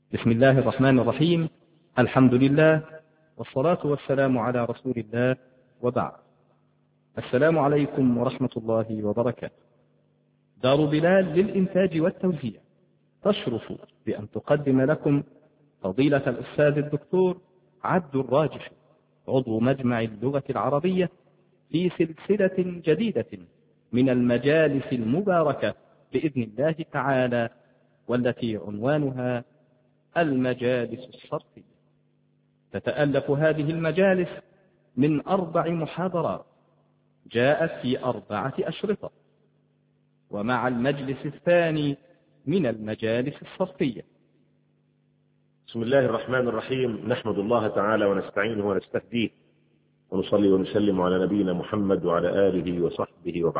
بسم الله الرحمن الرحيم. الحمد لله والصلاة والسلام على رسول الله، وبعد. السلام عليكم ورحمة الله وبركاته. دار بلال للإنتاج والتوزيع تشرف بأن تقدم لكم فضيلة الأستاذ الدكتور عبد الراجح، عضو مجمع اللغة العربية، في سلسلة جديدة من المجالس المباركة بإذن الله تعالى، والتي عنوانها المجالس الصرفية. تتألف هذه المجالس من 4 محاضرات جاءت في 4 أشرطة، ومع المجلس الثاني من المجالس الصرفية. بسم الله الرحمن الرحيم. نحمد الله تعالى ونستعينه ونستهديه، ونصلي ونسلم على نبينا محمد وعلى آله وصحبه وبعد.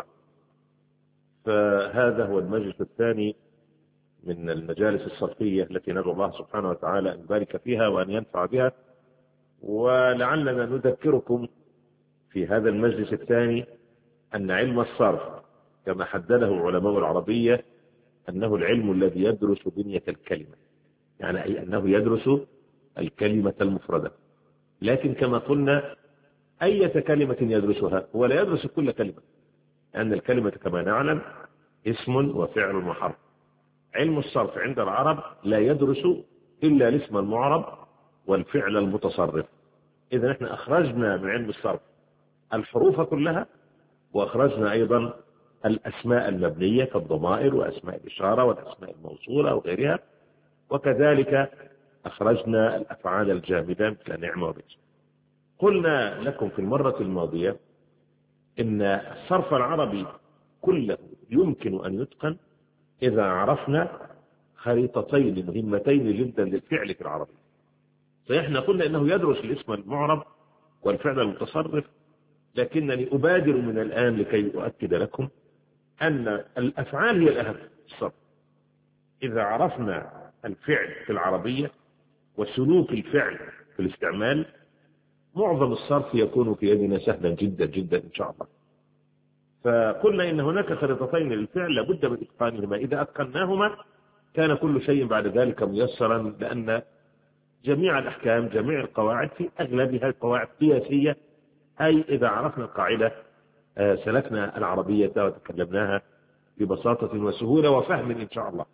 فهذا هو المجلس الثاني من المجالس الصرفية التي ندعو الله سبحانه وتعالى أن يبارك فيها وأن ينفع بها. ولعلنا نذكركم في هذا المجلس الثاني أن علم الصرف كما حدده علماء العربية أنه العلم الذي يدرس بنية الكلمة، يعني أي أنه يدرس الكلمة المفردة. لكن كما قلنا أي كلمة يدرسها، هو لا يدرس كل كلمة، لأن الكلمة كما نعلم اسم وفعل وحرف. علم الصرف عند العرب لا يدرس إلا الاسم المعرب والفعل المتصرف. إذا نحن أخرجنا من علم الصرف الحروف كلها، وأخرجنا أيضا الأسماء المبنية كالضمائر وأسماء الإشارة والأسماء الموصولة وغيرها، وكذلك أخرجنا الأفعال الجامدة مثل نعم وبئس. قلنا لكم في المرة الماضية إن الصرف العربي كله يمكن أن يتقن إذا عرفنا خريطتين مهمتين جدا للفعل في العربي. فإحنا قلنا إنه يدرس الاسم المعرب والفعل المتصرف، لكنني أبادر من الآن لكي أؤكد لكم أن الأفعال هي الأهم في الصرف. إذا عرفنا الفعل في العربية وسلوك الفعل في الاستعمال، معظم الصرف يكون في يدنا سهلا جدا جدا إن شاء الله. فقلنا إن هناك خريطتين للفعل لابد من إتقانهما، إذا أتقناهما كان كل شيء بعد ذلك ميسرا، لأن جميع الأحكام جميع القواعد في أغلبها قواعد قياسية، أي إذا عرفنا القاعدة سلكنا العربية وتكلمناها ببساطة وسهولة وفهم إن شاء الله.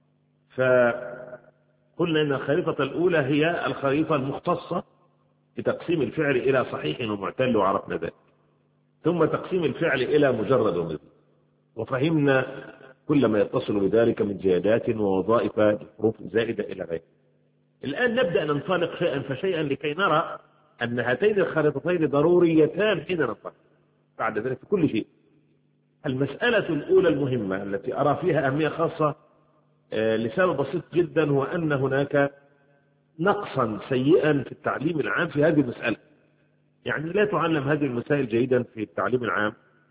فقلنا إن الخريطة الأولى هي الخريطة المختصة بتقسيم الفعل إلى صحيح ومعتل، وعرفنا ذلك، ثم تقسيم الفعل إلى مجرد ومزيد، وفهمنا كل ما يتصل بذلك من زيادات ووظائف حروف زائدة إلى غيره. الآن نبدأ ننطلق شيئا فشيئا لكي نرى أن هاتين الخريطتين ضروريتان حين ننطلق بعد ذلك في كل شيء. المسألة الأولى المهمة التي أرى فيها أهمية خاصة لسبب بسيط جدا، هو أن هناك نقصا سيئا في التعليم العام في هذه المسألة. يعني لا تعلم هذه المسائل جيدا في التعليم العام،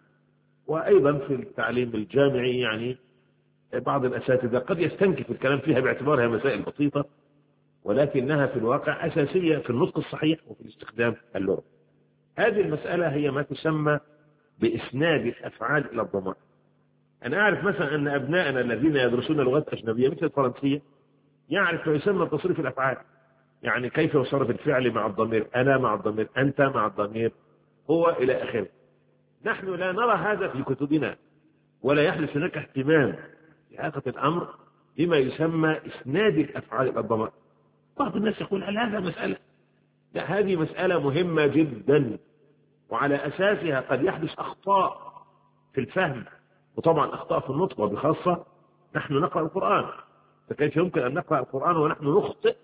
وأيضا في التعليم الجامعي. يعني بعض الأساتذة قد يستنكف الكلام فيها باعتبارها مسائل بسيطة، ولكنها في الواقع أساسية في النطق الصحيح وفي الاستخدام اللغوي. هذه المسألة هي ما تسمى بإسناد الأفعال إلى الضمائر. أنا أعرف مثلا أن أبنائنا الذين يدرسون لغات أجنبية مثل الفرنسية يعرف ما يسمى تصريف الأفعال، يعني كيف يصرف الفعل مع الضمير، أنا مع الضمير، أنت مع الضمير، هو إلى آخره. نحن لا نرى هذا في كتبنا، ولا يحدث هناك اهتمام في حقيقة الأمر بما يسمى إسناد الأفعال إلى الضمائر. بعض الناس يقول هل هذا مسألة؟ لا، هذه مسألة مهمة جدا، وعلى أساسها قد يحدث أخطاء في الفهم، وطبعا أخطاء في النطق، وبخاصة نحن نقرأ القرآن، فكيف يمكن أن نقرأ القرآن ونحن نخطئ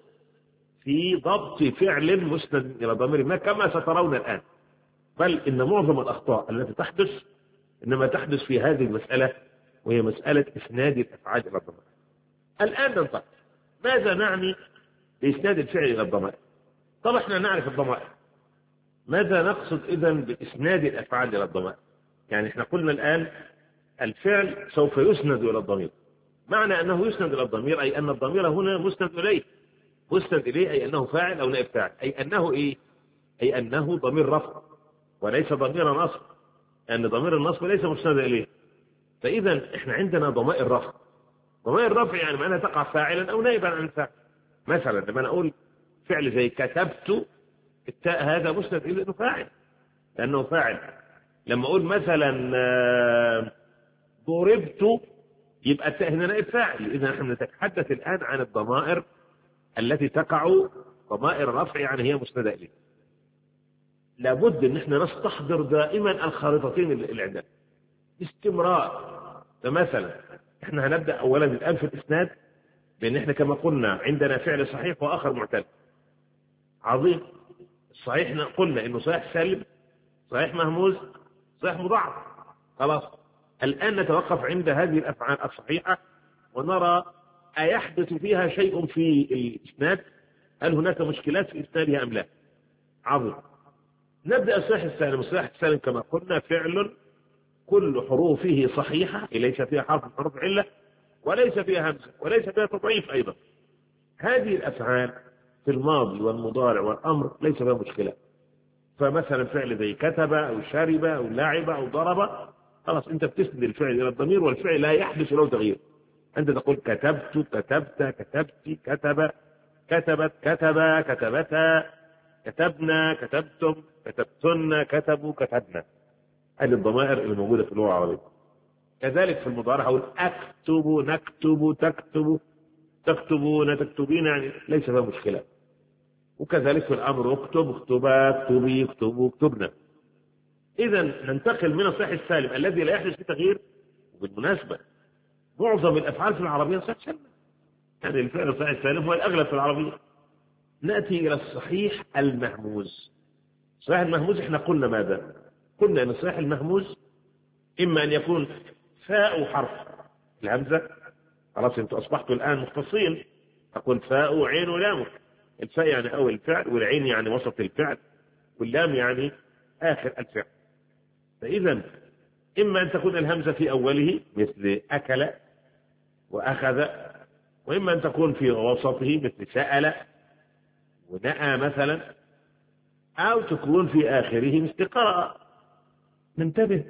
في ضبط فعل مسند إلى ضمير ما كما سترون الآن؟ بل إن معظم الأخطاء التي تحدث إنما تحدث في هذه المسألة، وهي مسألة إسناد الأفعال إلى الضمائر. الآن ننطق ماذا نعني بإسناد الفعل إلى الضمائر؟ طبعا احنا نعرف الضمائر، ماذا نقصد إذن بإسناد الأفعال إلى الضمائر؟ يعني احنا قلنا الآن الفعل سوف يسند إلى الضمير. معنى أنه يسند إلى الضمير أي أن الضمير هنا مسند إليه. مسند إليه أي أنه فاعل أو نائب فاعل، أي أنه إيه؟ أي أنه ضمير رفع وليس ضمير نصب، لأن ضمير النصب ليس مسند إليه. فإذا احنا عندنا ضمائر رفع. ضمائر رفع يعني معناها تقع فاعلا أو نائبا عن الفاعل. مثلا لما أنا أقول فعل زي كتبت، التاء هذا مسند إلى أنه فاعل، لأنه فاعل. لما أقول مثلا ضربت، يبقى التاء هنا نائب فاعل. إذا نحن نتحدث الآن عن الضمائر التي تقع ضمائر رفع، يعني هي مسندة إليه. لابد ان احنا نستحضر دائما الخارطتين اللي عندنا باستمرار. فمثلا احنا هنبدا اولا الان في الاسناد، لان احنا كما قلنا عندنا فعل صحيح واخر معتل. عظيم. الصحيح قلنا انه صحيح سالم، صحيح مهموز، صحيح مضاعف. خلاص، الان نتوقف عند هذه الافعال الصحيحه ونرى ايحدث فيها شيء في الاسناد، هل هناك مشكلات في اسنادها ام لا. عظيم. نبدأ الصحيح السالم. الصحيح السالم كما قلنا فعل كل حروفه صحيحة، ليس فيها حرف من حروف علة، وليس فيها همزة، وليس فيها تضعيف أيضا. هذه الأفعال في الماضي والمضارع والأمر ليس فيها مشكلة. فمثلا فعل زي كتب أو شرب أو لعب أو ضرب، خلاص أنت بتسند الفعل إلى الضمير، والفعل لا يحدث له تغيير. أنت تقول كتبت، كتبت، كتبت، كتب، كتبت، كتب، كتبتا، كتبنا، كتبتم، كتبتن، كتبوا، كتبنا. هذه الضمائر الموجودة في اللغة العربية. كذلك في المضارع أقول أكتب، نكتب، تكتب، تكتبون، تكتبين، يعني ليس فيها مشكلة. وكذلك في الأمر اكتب، اكتبا، اكتبي، اكتبوا، اكتبنا. إذا ننتقل من الصحيح السالم الذي لا يحدث فيه تغيير. وبالمناسبة معظم الأفعال في العربية صحيح سالم، يعني الفعل الصحيح السالم هو الأغلب في العربية. نأتي إلى الصحيح المهموز. الصحيح المهموز احنا قلنا ماذا؟ قلنا ان الصحيح المهموز اما ان يكون فاء حرف الهمزة. خلاص انتوا اصبحتوا الان مختصين، اقول فاء وعين ولام. الفاء يعني اول الفعل، والعين يعني وسط الفعل، واللام يعني اخر الفعل. فاذا اما ان تكون الهمزة في اوله مثل اكل واخذ، واما ان تكون في وسطه مثل سأل ونأى مثلا، أو تكون في آخره مثل قرأ. ننتبه،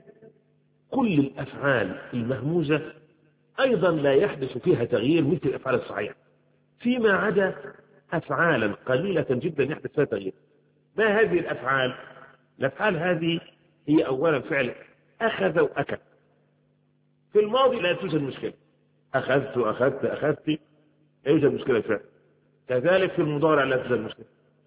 كل الأفعال المهموزة أيضا لا يحدث فيها تغيير مثل الأفعال الصحيحة، فيما عدا أفعالا قليلة جدا يحدث فيها تغيير. ما هذه الأفعال؟ الأفعال هذه هي أولا فعل أخذ وأكل. في الماضي لا توجد مشكلة، أخذت، أخذت، أخذت، لا يوجد مشكلة فعل. كذلك في المضارع لا توجد مشكلة.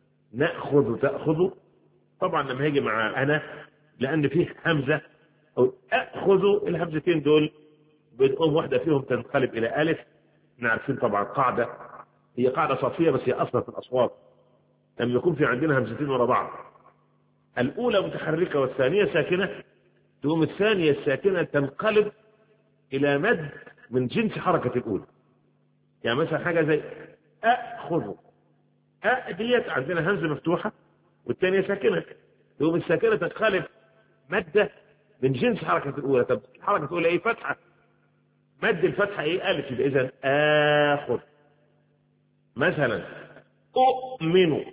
نأخذ، تأخذ. طبعا لما يجي مع أنا، لأن فيه همزة أو أخذ، الهمزتين دول بنقوم واحدة فيهم تنقلب إلى ألف. نعرفين طبعا قاعدة، هي قاعدة صرفية بس هي أصلا في الأصوات. لما يكون في عندنا همزتين ورا بعض، الأولى متحركة والثانية ساكنة، تقوم الثانية الساكنة تنقلب إلى مد من جنس حركة الأولى. يعني مثلا حاجة زي أخذ، ديت عندنا همزة مفتوحة والثانية ساكنة، تقوم الساكنة تنقلب مادة من جنس حركة الأولى. طب الحركة الأولى إيه؟ فتحة. مد الفتحة إيه؟ ألف. يبقى إذا آخذ. مثلا أؤمن،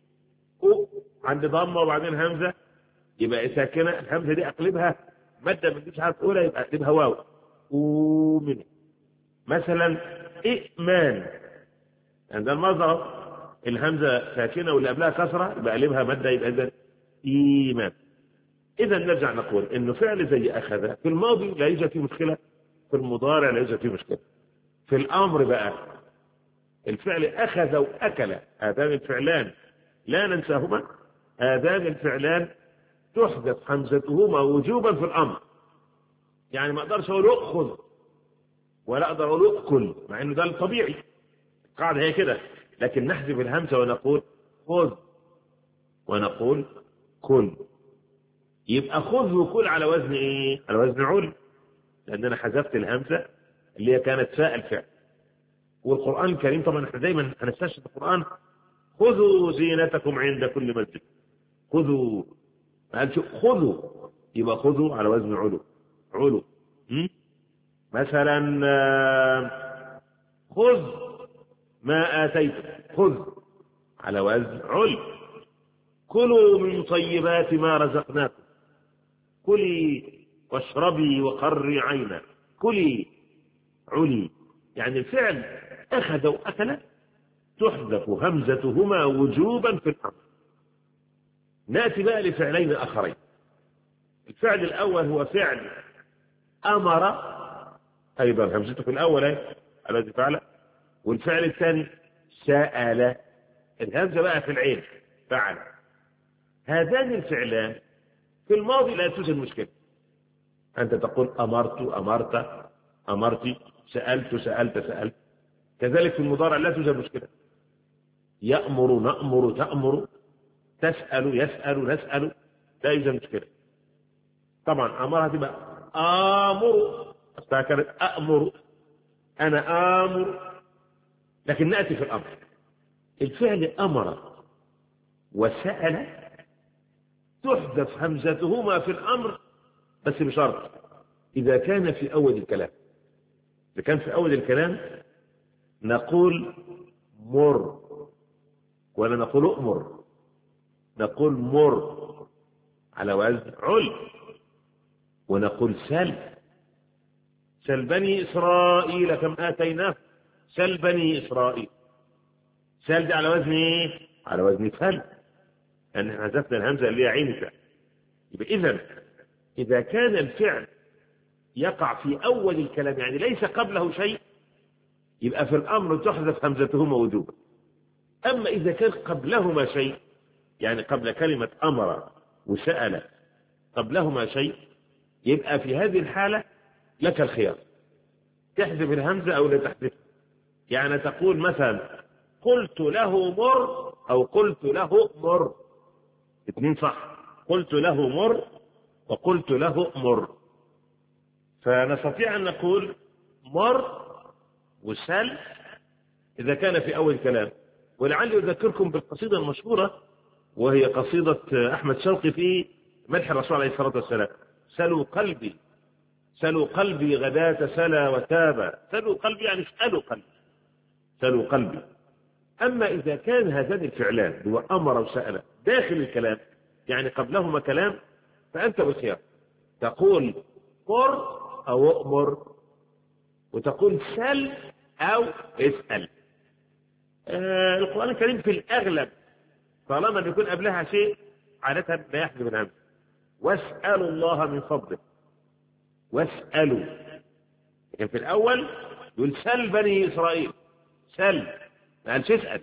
عند ضمة وبعدين همزة، يبقى ساكنة، الهمزة دي أقلبها مادة من جنس حركة الأولى، يبقى أقلبها واو. أؤمن. مثلا إئمان، عند المظهر الهمزة ساكنة واللي قبلها كسرة، يبقى أقلبها مادة، يبقى إذا إيمان. إذا نرجع نقول إنه فعل زي أخذ في الماضي لا يوجد فيه مشكلة، في المضارع لا يوجد فيه مشكلة. في الأمر بقى الفعل أخذ وأكل، هذان الفعلان لا ننساهما، هذان الفعلان تحدث حمزتهما وجوبا في الأمر. يعني ما أقدرش أقول أخذ ولا أقدر أقول أكل، مع إنه ده الطبيعي، القاعدة هي كده. لكن نحذف الهمزة ونقول خذ ونقول كل. يبقى خذ وكل على وزن ايه؟ على وزن عل، لان انا حذفت الهمزه اللي هي كانت فاء الفعل. والقران الكريم طبعا احنا دايما هنستشهد القران، خذوا زينتكم عند كل مسجد. خذوا، ما قالش خذوا، يبقى خذوا على وزن علو. علو. مثلا خذ ما اتيتم، خذ على وزن عل. كلوا من طيبات ما رزقناكم، كلي واشربي وقري عينا، كلي علي. يعني الفعل أخذ وأكل تحذف همزتهما وجوبا في الأمر. نأتي بقى لفعلين آخرين. الفعل الأول هو فعل أمر، أيضا همزته في الأول الذي فعل، والفعل الثاني سأل، الهمزة بقى في العين فعل. هذان الفعلان في الماضي لا توجد مشكلة، أنت تقول أمرت أمرت أمرت، سألت سألت سألت. كذلك في المضارع لا توجد مشكلة، يأمر نأمر تأمر، تسأل يسأل نسأل، لا يوجد مشكلة. طبعا أمرها تبقى آمر، كانت أأمر، أنا آمر. لكن نأتي في الأمر، الفعل أمر وسأل تحذف همزتهما في الأمر، بس بشرط إذا كان في أول الكلام. إذا كان في أول الكلام نقول مر، ولا نقول أمر، نقول مر على وزن عل، ونقول سل، سل بني إسرائيل كم آتيناه، سل بني إسرائيل، سل دي على وزن إيه؟ على وزن فل، لأن احنا حذفنا الهمزة اللي هي عين. يبقى إذا كان الفعل يقع في أول الكلام يعني ليس قبله شيء، يبقى في الأمر تحذف همزتهما وجوبا. أما إذا كان قبلهما شيء، يعني قبل كلمة أمر وسأل قبلهما شيء، يبقى في هذه الحالة لك الخيار، تحذف الهمزة أو لا تحذف. يعني تقول مثلا قلت له مر أو قلت له مر، اثنين صح، قلت له مر وقلت له مر. فنستطيع أن نقول مر وسل إذا كان في أول كلام. ولعلي أذكركم بالقصيدة المشهورة، وهي قصيدة أحمد شوقي في مدح الرسول عليه الصلاة والسلام: سلوا قلبي سلوا قلبي غداة سلا وتابا، سلوا قلبي يعني اسألوا قلبي، سلوا قلبي. أما إذا كان هذان الفعلان هو أمر وسأل داخل الكلام يعني قبلهما كلام، فأنت بالخيار، تقول مر أو أمر، وتقول سل أو اسأل. القرآن الكريم في الأغلب طالما يكون قبلها شيء عادة لا يحذف الهمزة. واسألوا الله من فضله، واسألوا، لكن في الأول يقول سل بني إسرائيل، سل ما قالش اسأل.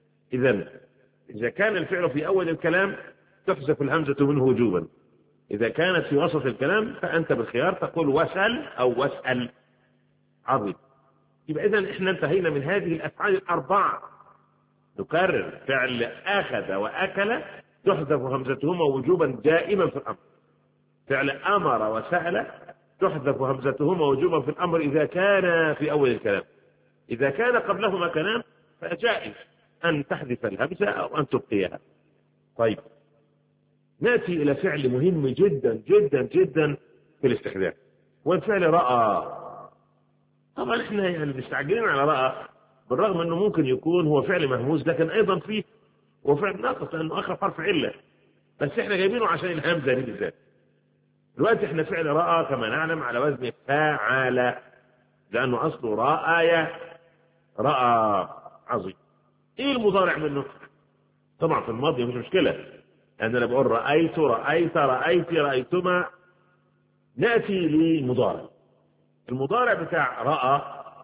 إذا كان الفعل في أول الكلام تحذف الهمزة منه وجوبا، إذا كانت في وسط الكلام فأنت بالخيار تقول وسل أو واسأل. عظيم. يبقى إذن إحنا انتهينا من هذه الأفعال الأربعة. نكرر: فعل أخذ وأكل تحذف همزتهما وجوبا دائما في الأمر. فعل أمر وسأل تحذف همزتهما وجوبا في الأمر إذا كان في أول الكلام. إذا كان قبلهما كلام فجائز أن تحذف الهمزة أو أن تبقيها. طيب، نأتي إلى فعل مهم جدا جدا جدا في الاستخدام، والفعل رأى. طبعا احنا يعني مستعجلين على رأى، بالرغم انه ممكن يكون هو فعل مهموز، لكن ايضا فيه هو فعل ناقص لانه اخر حرف عله، بس احنا جايبينه عشان الهمزه دي بالذات. دلوقتي احنا فعل رأى كما نعلم على وزن فاعل، لانه اصله رأى رأى. عظيم. ايه المضارع منه؟ طبعا في الماضي مش مشكله، لان انا بقول رأيت رأيت رأيت رأيتما. نأتي للمضارع. المضارع بتاع رأى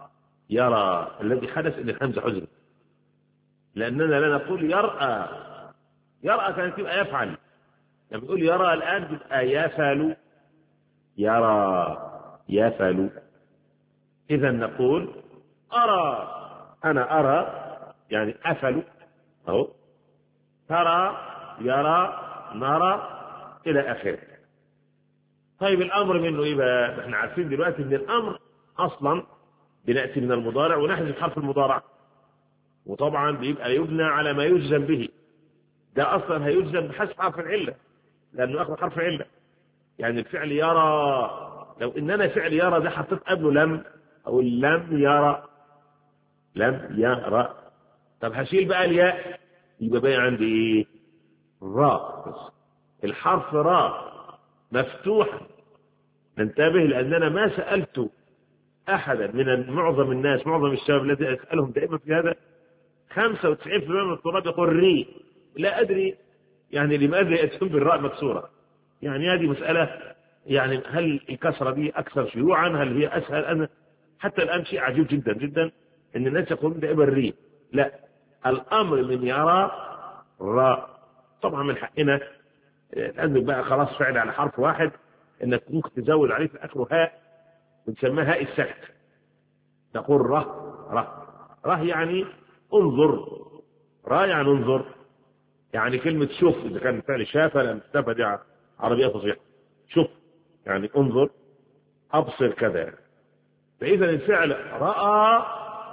يرى الذي حدث ان الهمزه حذفت، لاننا لا نقول يرأى، يرأى كانت تبقى يفعل، لما يقول يرى الان تبقى يفعل، يرى يفعل. اذا نقول ارى، انا ارى يعني افعل اهو، ترى يرى نرى الى اخره. طيب الامر منه ايه بقى؟ احنا عارفين دلوقتي ان الامر اصلا بنأتي من المضارع ونحذف حرف المضارع، وطبعا بيبقى يبنى على ما يجزم به. ده اصلا هيجزم بحذف حرف العله لانه اخذ حرف عله. يعني الفعل يرى، لو اننا فعل يرى ده حطيت قبله لم او لم يرى، لم يرى، طب هشيل بقى الياء يبقى باقي عندي ايه؟ راء. الحرف راء مفتوح. ننتبه لاننا ما سألت احدا من معظم الناس، معظم الشباب الذي اسالهم دائما في هذا، 95% من الطلاب يقول ري. لا أدري يعني لماذا يأتون بالراء مكسورة. يعني هذه مسألة، يعني هل الكسرة دي أكثر شيوعا؟ هل هي أسهل؟ أنا حتى الآن شيء عجيب جدا جدا إن الناس يقولون دائما الري. لا، الأمر من يرى راء. طبعا من حقنا الآن بقى خلاص فعل على حرف واحد إنك ممكن تزود عليه في آخره هاء، ونسميها هاء السكت. تقول ره يعني انظر. را يعني انظر. يعني كلمة شوف إذا كان فعل شافة، لأن شافة دي عربية فصيحة. شوف يعني انظر، أبصر كذا. فإذا الفعل رأى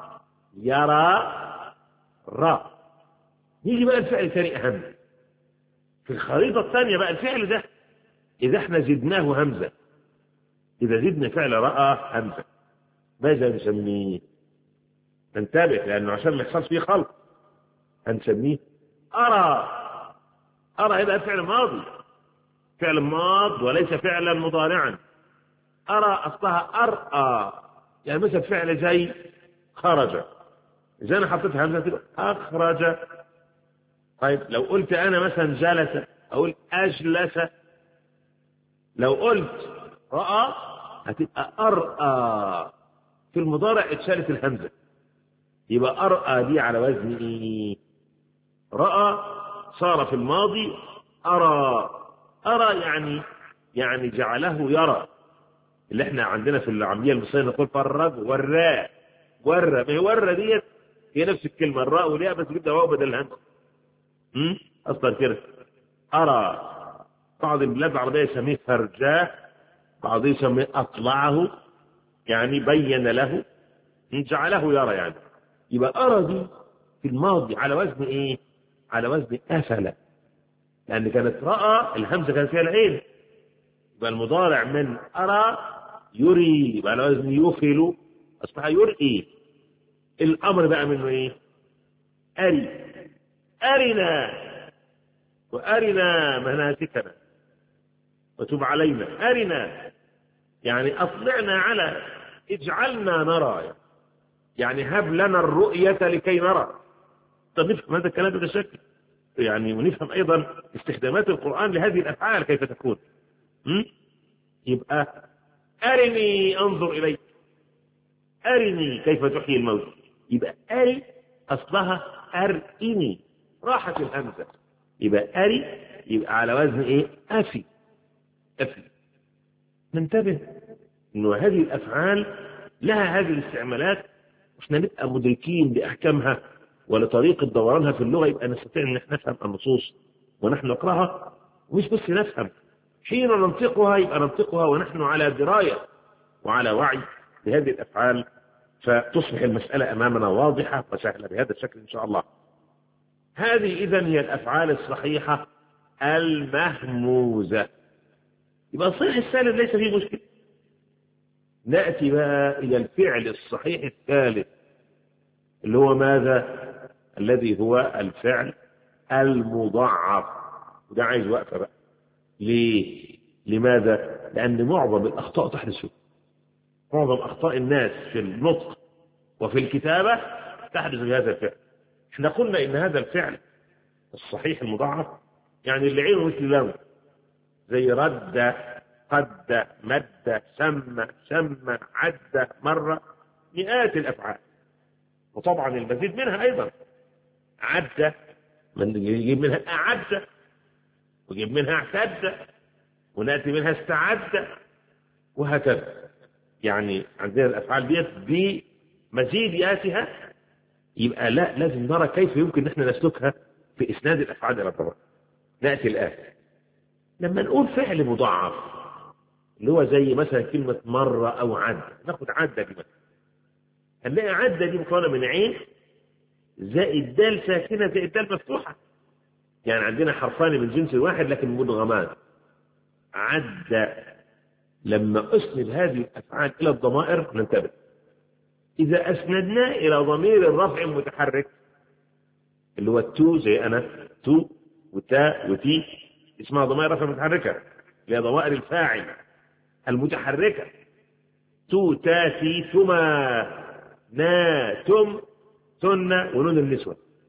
يرى را. يجي بقى الفعل الثاني أهم في الخريطة الثانية. بقى الفعل ده إذا احنا زدناه همزة، إذا زدنا فعل رأى همزة، ماذا نسميه؟ ننتبه، لأنه عشان ما يحصلش فيه خلط هنسميه أرى. أرى يبقى فعل ماضي، فعل ماض وليس فعلا مضارعا. أرى أصلها أرأى، يعني مثل فعل زي خرج، إذا أنا حطيت همزة تبقى أخرج. طيب لو قلت أنا مثلا جلس أقول أجلس. لو قلت رأى هتبقى أرأى. في المضارع اتشالت الهمزة، يبقى أرأى دي على وزن إيه؟ رأى. صار في الماضي أرى. أرى يعني جعله يرى. اللي احنا عندنا في العامية المصرية نقول فرج وراء. ورى، ما هي ورى ديت هي نفس الكلمة الراء والياء، بس جبنا واو بدل الهمزة. أصلا كده أرى. بعض البلاد العربية يسميه فرجاه، بعض يسميه أطلعه، يعني بين له، جعله يرى يعني. يبقى أرى دي في الماضي على وزن إيه؟ على وزن أفل، لأن كانت رأى الهمزة كانت فيها العين. يبقى المضارع من أرى يري، يبقى على وزن يفل، أصبح يرئي. الأمر بقى منه إيه؟ أري. أرنا وأرنا مناسكنا وتب علينا. أرنا يعني أطلعنا على، اجعلنا نرى، يعني هب لنا الرؤية لكي نرى. طب نفهم هذا الكلام بهذا الشكل يعني، ونفهم أيضا استخدامات القرآن لهذه الأفعال كيف تكون. يبقى أرني أنظر إليك، أرني كيف تحيي الموت. يبقى أري أصلها أرئني، راحت الهمزة. يبقى أري يبقى على وزن إيه؟ أفي. ننتبه إنه هذه الأفعال لها هذه الاستعمالات، واحنا نبقى مدركين لأحكامها ولطريقة دورانها في اللغة، يبقى نستطيع أن نفهم النصوص ونحن نقرأها، ومش بس نفهم، حين ننطقها يبقى ننطقها ونحن على دراية وعلى وعي بهذه الأفعال، فتصبح المسألة أمامنا واضحة وسهلة بهذا الشكل إن شاء الله. هذه إذن هي الأفعال الصحيحة المهموزة. يبقى الصحيح الثالث ليس فيه مشكلة. نأتي بقى إلى الفعل الصحيح الثالث اللي هو ماذا؟ الذي هو الفعل المضاعف. وده عايز وقفة بقى. ليه؟ لماذا؟ لأن معظم الأخطاء تحدث، معظم أخطاء الناس في النطق وفي الكتابة تحدث بهذا الفعل. احنا قلنا إن هذا الفعل الصحيح المضاعف يعني اللي عينه مثل لون، زي رد، قد، مد، سمى، عد، مرة، مئات الأفعال. وطبعا المزيد منها أيضا. عد يجيب منها أعد، ويجيب منها اعتد، ونأتي منها استعد، وهكذا. يعني عندنا الأفعال ديت بمزيداتها. يبقى لا، لازم نرى كيف يمكن نحن نسلكها في إسناد الأفعال إلى الضبط. نأتي الآن لما نقول فعل مضاعف اللي هو زي مثلا كلمة مرة أو عد. ناخد عدة دي مثلا، هنلاقي عدة دي مكونة من عين زائد دال ساكنة زائد دال مفتوحة، يعني عندنا حرفان من جنس واحد لكن مدغمان. عد. لما أسند هذه الأفعال إلى الضمائر ننتبه، إذا أسندنا إلى ضمير الرفع المتحرك اللي هو التو، زي أنا تو وتا وتي، اسمها ضمائر رفع متحركة اللي هي ضمائر الفاعل المتحركة. تو، تا، تي، ثما، نا، تم، تن، ونون النسوة.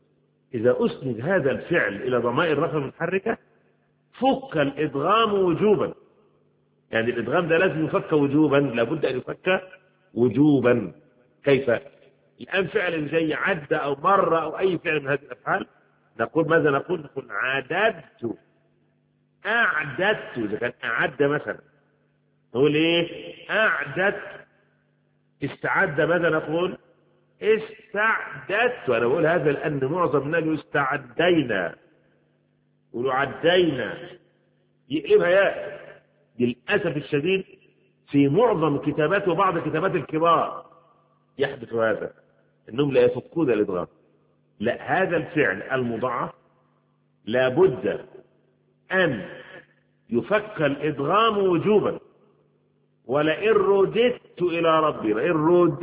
إذا أسند هذا الفعل إلى ضمائر رفع متحركة فك الإدغام وجوبا. يعني الإدغام ده لازم يفك وجوبا، لابد أن يفك وجوبا. كيف؟ الآن فعل زي عد أو مر أو أي فعل من هذه الأفعال نقول ماذا؟ نقول عددت، أعددت. إذا كان أعد مثلا نقول إيه؟ أعددت. استعد ماذا نقول؟ استعددت. وأنا بقول هذا لأن معظم الناس استعدينا، يقولوا عدينا، يقلبها ياء. للأسف الشديد في معظم كتابات وبعض كتابات الكبار يحدث هذا، أنهم لا يفكون الإدغام. لا، هذا الفعل المضاعف لابد أن يفك الإدغام وجوبا. ولئن رددت إلى ربي، لئن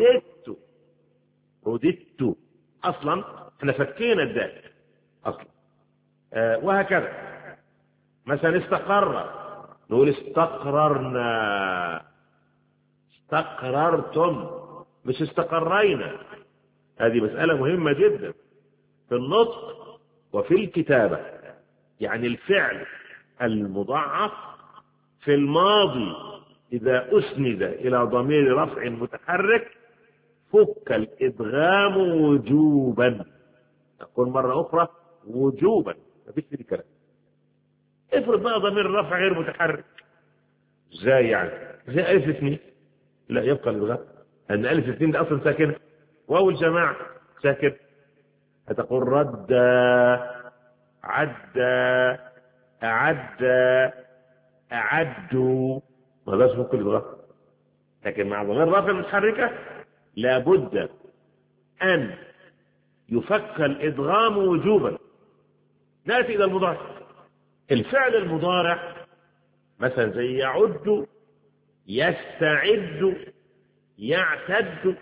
رددت أصلا احنا فكينا الدال أصلا. وهكذا مثلا استقر نقول استقررنا، استقررتم مش استقرينا. هذه مسألة مهمة جدا في النطق وفي الكتابة. يعني الفعل المضاعف في الماضي إذا أسند إلى ضمير رفع متحرك فك الإدغام وجوبا. أقول مرة أخرى وجوبا، ما فيش في كلام. افرض بقى ضمير الرفع غير متحرك، ازاي يعني؟ زي ألف اثنين، لا يبقى الإدغام، لأن ألف اثنين ده أصلا ساكنة، واو الجماعة ساكن. هتقول رد، عد، أعد، أعدوا، ما ده اسمه كل الإدغام. لكن مع ضمير الرفع المتحركة لابد أن يفك الإدغام وجوبا. نأتي إلى المضارع. الفعل المضارع مثلا زي يعد، يستعد، يعتد،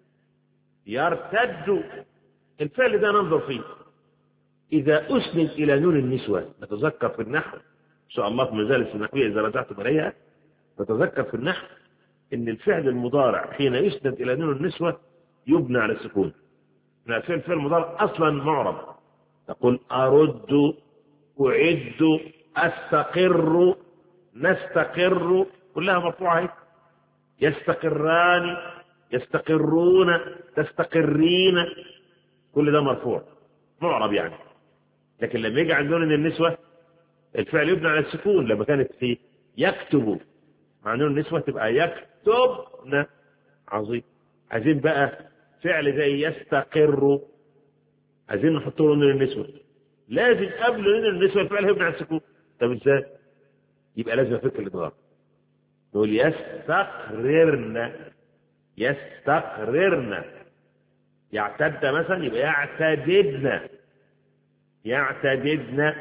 يرتد. الفعل ده ننظر فيه إذا أسند إلى نون النسوة. نتذكر في النحو إن شاء الله في مجالس النحوية إذا رجعتم إليها، نتذكر في النحو إن الفعل المضارع حين يسند إلى نون النسوة يبنى على السكون. الفعل المضارع أصلا معرب. تقول أرد، أعد، أستقر، نستقر، كلها مرفوعة. يستقران، يستقرون، تستقرين، كل ده مرفوع معرب يعني. لكن لما يجي عند نون النسوة الفعل يبنى على السكون. لما كانت في يكتب مع نون النسوة تبقى يكتبن. عظيم. عايزين بقى فعل زي يستقر، عايزين نحط له نون النسوة، لازم قبل نون النسوة الفعل يبنى على السكون. طب ازاي؟ يبقى لازم افك الادغام. نقول يستقررن، يستقررن. يعتد مثلا يبقى يعتددن، يعتددن،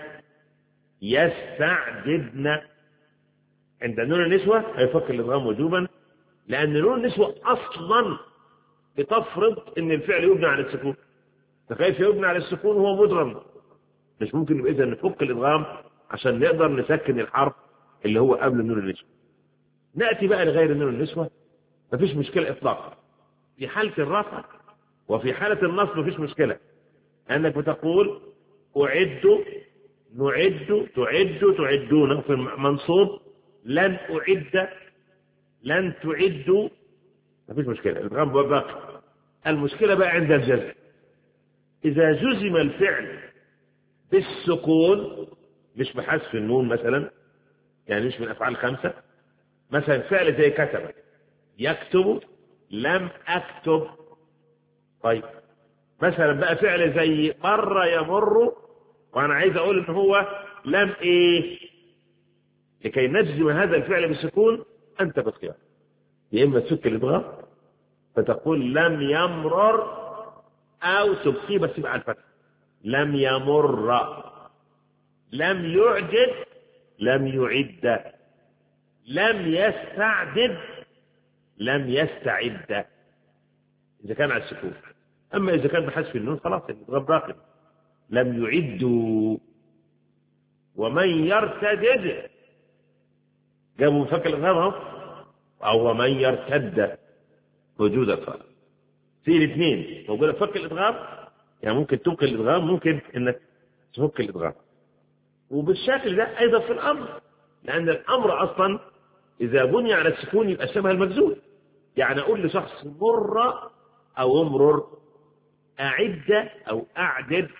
يستعددن. عند نون النسوة هيفك الادغام وجوبا، لأن نون النسوة أصلا بتفرض إن الفعل يبنى على السكون. فكيف يبنى على السكون وهو مدغم؟ مش ممكن. يبقى إذا نفك الادغام عشان نقدر نسكن الحرف اللي هو قبل نون النسوة. نأتي بقى لغير نون النسوة، مفيش مشكلة إطلاقا. في حالة الرفع وفي حالة النصب مفيش مشكلة، أنك بتقول أعد، نعد، تعد، تعدون. في منصوب لن أعد، لن تعدوا، مفيش مشكلة، الإدغام باقي. المشكلة بقى عند الجزم. إذا جزم الفعل بالسكون مش بحذف النون مثلا، يعني مش من أفعال خمسة، مثلا فعل زي كتب، يكتب، لم أكتب. طيب مثلا بقى فعل زي مر، يمر، وأنا عايز أقول إن هو لم إيه. لكي نجزم هذا الفعل بالسكون أنت بالخيار، يا إما تفك الإدغام فتقول لم يمرر، أو تبقي بس يبقى على الفتح لم يمر. لم يعجد، لم يعد. لم يستعدد، لم يستعد، إذا كان على السكون. أما إذا كان بحذف النون خلاص الإدغام باقي. لم يعدوا. ومن يرتدد جابوا فك الإدغام أهو، أو ومن يرتد موجودة في الاثنين موجودة فك الإدغام يعني ممكن تنقل الإدغام، ممكن إنك تفك الإدغام. وبالشكل ده أيضا في الأمر، لأن الأمر أصلا إذا بني على السكون يبقى شبه المجزوم. يعني أقول لشخص مر أو امرر، أعد أو أعدد،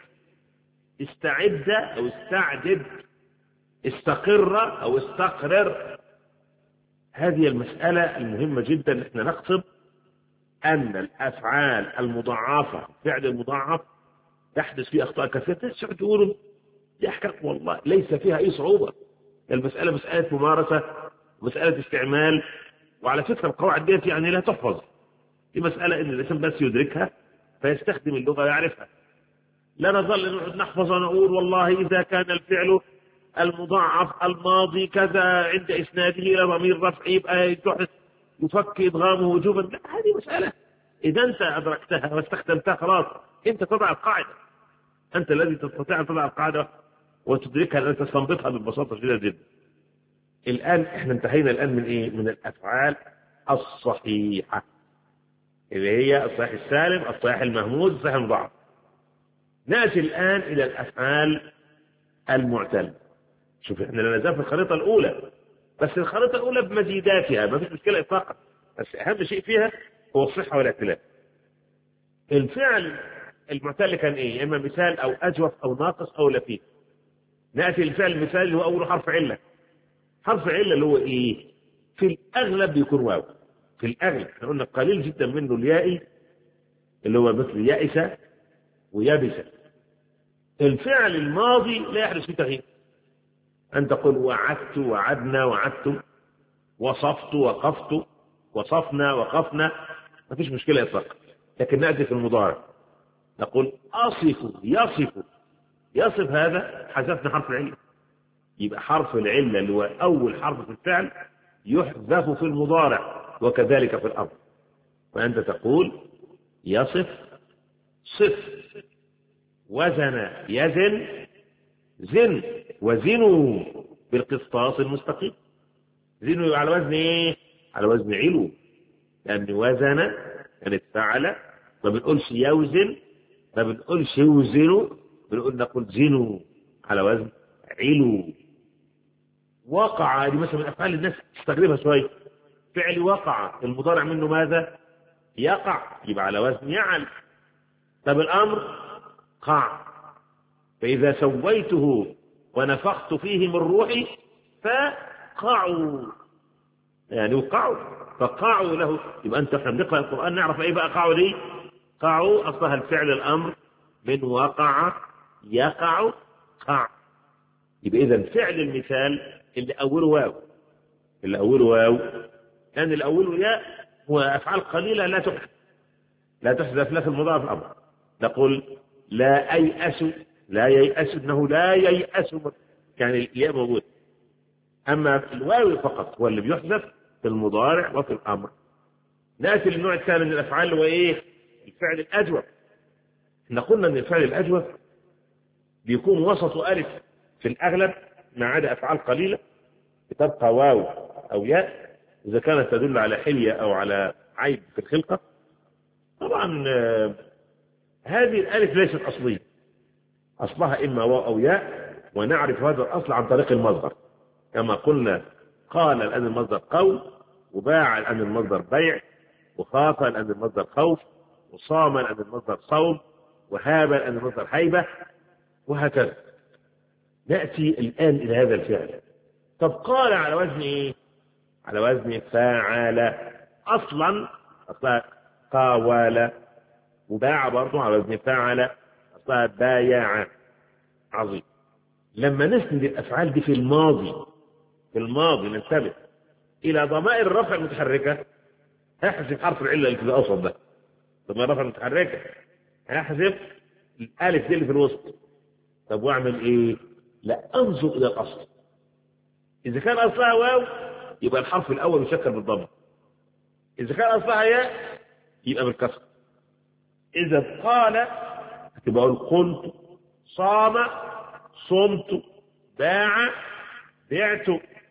استعد أو استعدد، استقر أو استقرر. هذه المسألة المهمة جدا. احنا نقصد أن الأفعال المضاعفة، فعل المضاعف تحدث فيه أخطاء كثيرة. تقولوا دي أحكام والله ليس فيها أي صعوبة، المسألة مسألة ممارسة، مسألة استعمال. وعلى فكرة القواعد ديت يعني لا تحفظ، دي مسألة إن الإنسان بس يدركها فيستخدم اللغة ويعرفها. لا نظل نقعد نحفظ ونقول والله إذا كان الفعل المضاعف الماضي كذا عند إسناده إلى ضمير رفع يبقى يفك إدغامه وجوبا. لا، هذه مسألة إذا أنت أدركتها واستخدمتها خلاص أنت تضع القاعدة، أنت الذي تستطيع أن تضع القاعدة وتدركها لأن تستنبطها ببساطة شديدة جدا. الآن إحنا انتهينا الآن من إيه؟ من الأفعال الصحيحة اللي هي الصحيح السالم، الصحيح المهموز، الصحيح المضاعف. نأتي الآن إلى الأفعال المعتلة. شوف احنا لا نزال في الخريطة الأولى، بس الخريطة الأولى بمزيداتها ما فيش مشكلة إطلاقا، بس أهم شيء فيها هو الصحة والاعتلال. الفعل المعتل كان إيه؟ إما مثال أو أجوف أو ناقص أو لفيف. نأتي للفعل المثال اللي هو أول حرف علة. حرف علة اللي هو إيه؟ في الأغلب بيكون واو. في الأغلب احنا قلنا قليل جدا منه اليائي اللي هو مثل يائسة ويابسة. الفعل الماضي لا يحدث فيه تغيير. أن تقول وعدت، وعدنا، وعدتم، وصفت، وقفت، وصفنا، وقفنا، ما فيش مشكلة إطلاقا. لكن نأتي في المضارع نقول أصف، يصف. يصف هذا حذفنا حرف العلة، يبقى حرف العلة اللي هو أول حرف في الفعل يحذف في المضارع وكذلك في الأمر. فأنت تقول يصف، صف، وزن، يزن، زن، وزنوا بالقسطاس المستقيم. زنوا على وزن ايه؟ على وزن علو، لأن وزن كانت فعل، ما بنقولش يوزن، ما بنقولش يوزنوا، نقول زنوا على وزن علو. وقع دي مثلا من أفعال الناس تستغربها شوية. فعل وقع المضارع منه ماذا؟ يقع، يبقى على وزن يعل. طب الأمر قع، فإذا سويته ونفخت فيه من روحي فقعوا، يعني وقعوا، فقعوا له. يبقى أنت احنا بنقرأ القرآن نعرف إيه بقى قعوا ليه؟ قعوا أصلها الفعل الأمر من وقع يقع قع. يبقى إذا فعل المثال اللي أوله واو، اللي أوله واو كان اللي أوله ياء، وأفعال قليلة لا تحذف، لا تحذف لا في المضارع في الأمر. نقول لا أيأس، لا ييأس، إنه لا ييأس، يعني الياء موجود. أما الواو فقط هو اللي بيحذف في المضارع وفي الأمر. نأتي للنوع الثاني من الأفعال اللي هو إيه؟ الفعل الأجوف. احنا قلنا إن الفعل الأجوف بيكون وسط ألف في الأغلب ما عدا أفعال قليلة بتبقى واو أو ياء إذا كانت تدل على حلية أو على عيب في الخلقة. طبعا هذه الألف ليست أصلية، أصلها إما واو أو ياء، ونعرف هذا الأصل عن طريق المصدر. كما قلنا قال الآن المصدر قول، وباع الآن المصدر بيع، وخاف الآن المصدر خوف، وصام الآن المصدر صوم، وهاب الآن المصدر هيبة، وهكذا. نأتي الآن إلى هذا الفعل. طب قال على وزن إيه؟ على وزن فاعل. أصلا قاول، وباع برضو على وزن فاعل، أصلا بايع. عظيم. لما نسند الأفعال دي في الماضي، في الماضي ننتبه إلى ضمائر الرفع المتحركة، هحذف حرف العلة اللي في الأوسط ده. ضمائر الرفع المتحركة هحذف الألف دي اللي في الوسط. طب واعمل إيه؟ لا، أنظر إلى الأصل. إذا كان أصلها واو يبقى الحرف الأول يشكل بالضمة، إذا كان أصلها ياء يبقى بالكسر. إذا قال تبقى قلت، صام صمت، باع بعت،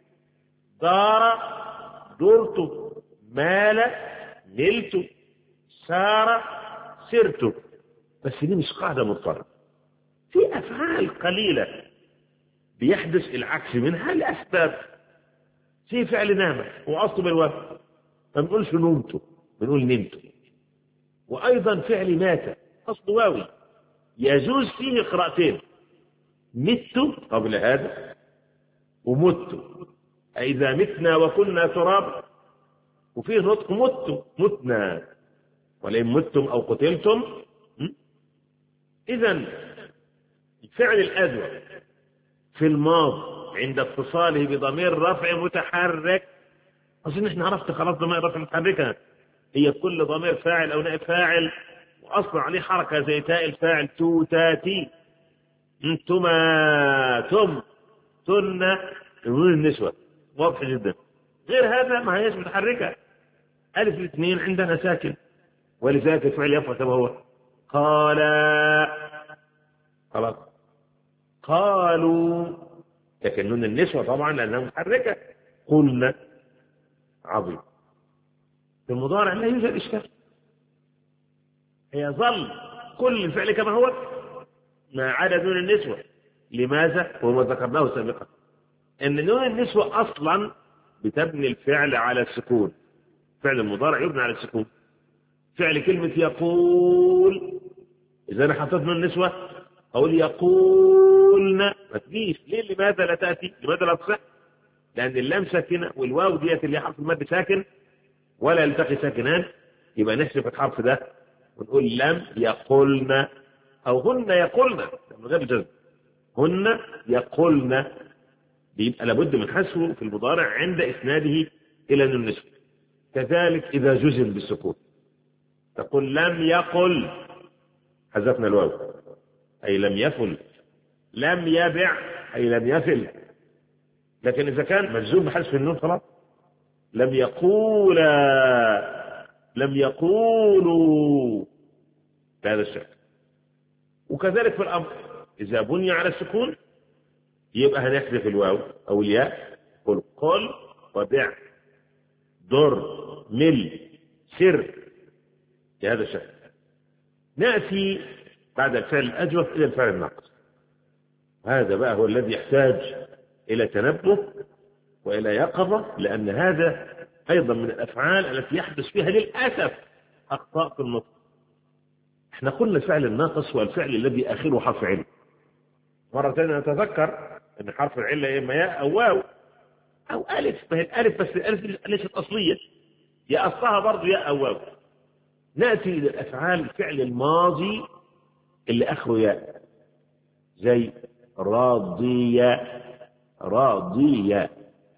دار درت، مال ملت، سار سرت. بس دي مش قاعدة مضطرة. في أفعال قليلة بيحدث العكس منها لأسباب. في فعل نام وأصله بالوقت، ما بنقولش نمته، بنقول نمته. وأيضا فعل مات أصله واوي، يجوز فيه قراءتين، مت قبل هذا ومت، إذا متنا وكنا تراب، وفيه نطق متنا، ولئن متم أو قتلتم. إذن الفعل الأدوى في الماضي عند اتصاله بضمير رفع متحرك، أظن إحنا عرفت خلاص ضمير رفع متحركة هي كل ضمير فاعل أو نائب فاعل وأصلا عليه حركة زي تاء الفاعل، تو تاتي، انتما تم تن، نون النسوة واضح جدا. غير هذا ما هيش متحركة. ألف الاثنين عندنا ساكن، ولذلك الفعل يفعل كما هو. قال خلاص، قالوا، لكن نون النسوة طبعا لأنها متحركة. قلنا عظيم. في المضارع لا يوجد إشكال، يظل كل الفعل كما هو ما عدا نون النسوة. لماذا؟ وما ذكرناه سابقا ان نون النسوة اصلا بتبني الفعل على السكون. فعل المضارع يبنى على السكون. فعل كلمة يقول، اذا انا حطيت نون النسوة اقول يقولنا، ما تجيش. ليه؟ لماذا لا تأتي؟ لماذا لا تصح؟ لان اللام ساكنة والواو ديت اللي حرف المد ساكن ولا يلتقي ساكنان، يبقى نحذف الحرف ده ونقول لم يقولنا، او هن يقولنا من غير جزم، هن يقولنا، بيبقى لابد من حذفه في المضارع عند اسناده الى نون النسوة. كذلك اذا جزم بالسكون تقول لم يقل، حذفنا الواو اي لم يفل، لم يبع اي لم يفل. لكن اذا كان مجزوم بحذف النون خلاص، لم يقولا، لم يقولوا بهذا الشكل. وكذلك في الامر اذا بني على السكون يبقى هنحذف الواو او الياء، قل وبع، ضر، مل، سر، بهذا الشكل. نأتي بعد الفعل الأجوف إلى الفعل الناقص. هذا بقى هو الذي يحتاج إلى تنبه وإلى يقظة، لأن هذا أيضا من الأفعال التي يحدث فيها للأسف أخطاء في النطق. احنا قلنا الفعل الناقص هو الفعل الذي آخره حرف علة. مرة ثانية نتذكر أن حرف العلة إما ياء أو واو أو ألف، ما هي الألف بس الألف ليست أصلية، يا أصلها برضه ياء أو واو. نأتي إلى الأفعال الفعل الماضي اللي آخره ياء، زي راضية، راضية،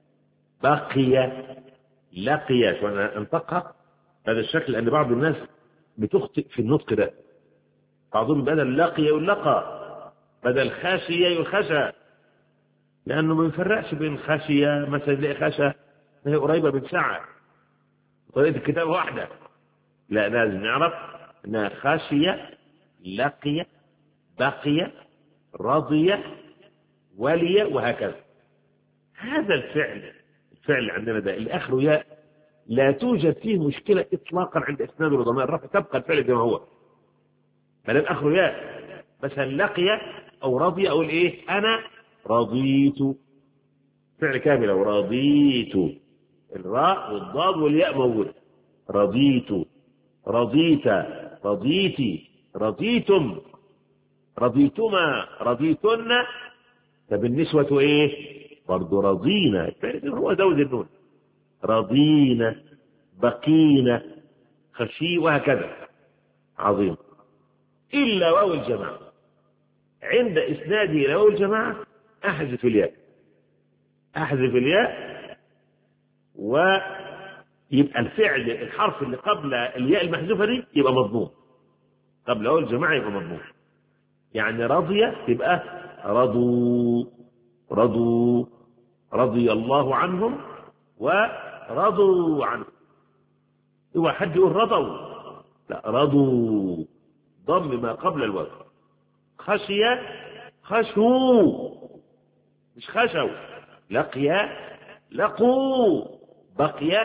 بقي، لقي. وأنا أنطقها هذا الشكل لأن بعض الناس بتخطئ في النطق ده. بعضهم بدل لقي يلقى، بدل خاشية يخشى، لأنه ما يفرقش بين خاشية مثلا زي خشى هي قريبة من ساعة، طريقة الكتابة واحدة. لا، لازم نعرف أنها خاشية، لقي، بقي، رضي، ولي، وهكذا. هذا الفعل عندنا ده اللي آخره ياء لا توجد فيه مشكلة إطلاقا عند إسناد وضمائر الرفع، تبقى الفعل زي ما هو ما دام آخره ياء. مثلا لقي أو رضي أو الإيه، أنا رضيت، فعل كامل، أو رضيت، الراء والضاد والياء موجودة. رضيت، رضيت، رضيتي، رضيتم، رضيتما، رضيتن. فبالنسبة إيه؟ برضو رضينا، هو زود النون، رضينا، بقينا، خشي، وهكذا. عظيم. إلا واو الجماعة، عند إسناده إلى واو الجماعة أحذف الياء، أحذف الياء، ويبقى الفعل الحرف اللي قبل الياء المحذوفة دي يبقى مضموم، قبل واو الجماعة يبقى مضموم. يعني رضي تبقى رضوا، رضوا، رضي الله عنهم ورضوا عنه. هو حد يقول رضوا؟ لا، رضوا، ضم ما قبل الواو. خشي، خشوا، مش خشوا. لقي، لقوا. بقي،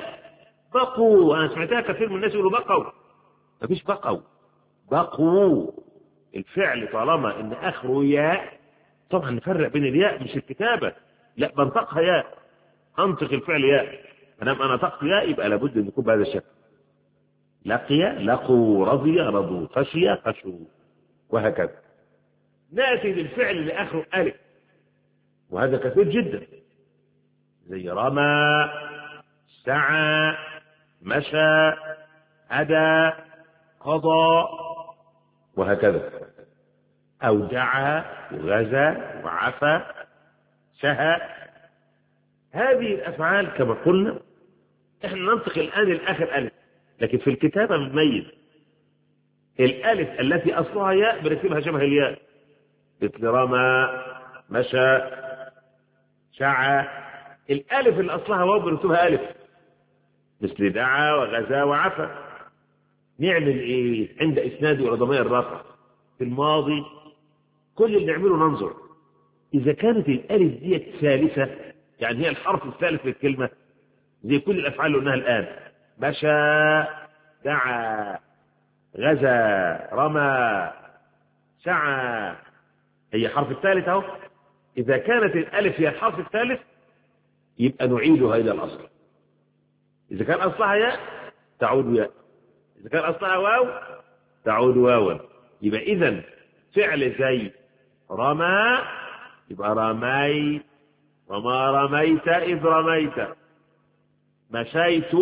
بقوا. أنا سمعتها كثير من الناس يقولوا بقوا، ما فيش بقوا، بقوا. الفعل طالما ان اخره ياء، طبعا نفرق بين الياء مش الكتابة، لا بنطقها ياء، انطق الفعل ياء، انا نطقت ياء يبقى لابد ان يكون بهذا الشكل. لقي لقوا، رضي رضوا، خشي خشوا، وهكذا. ناتي للفعل اللي اخره الف، وهذا كثير جدا، زي رمى، سعى، مشى، أدى، قضى، وهكذا. أو دعا وغزا وعفى، سهى. هذه الأفعال كما قلنا احنا ننطق الآن الآخر ألف، لكن في الكتابة بنميز الألف التي أصلها ياء بنكتبها شبه الياء، مثل رمى، مشى، سعى. الألف اللي أصلها واو بنكتبها ألف، مثل دعا وغزا وعفى. نعمل إيه عند إسناد إلى ضمير الرفع في الماضي؟ كل اللي نعمله ننظر إذا كانت الألف دي ثالثة، يعني هي الحرف الثالث للكلمة، زي كل الأفعال اللي قلناها الآن، مشى، دعا، غزا، رمى، سعى، هي حرف الثالث أهو. إذا كانت الألف هي الحرف الثالث يبقى نعيدها إلى الأصل. إذا كان أصلها ياء تعود ياء، إذا كان أصلها واو تعود واوا. يبقى إذن فعل زي رمى يبقى رميت، وما رميت إذ رميت. مشيت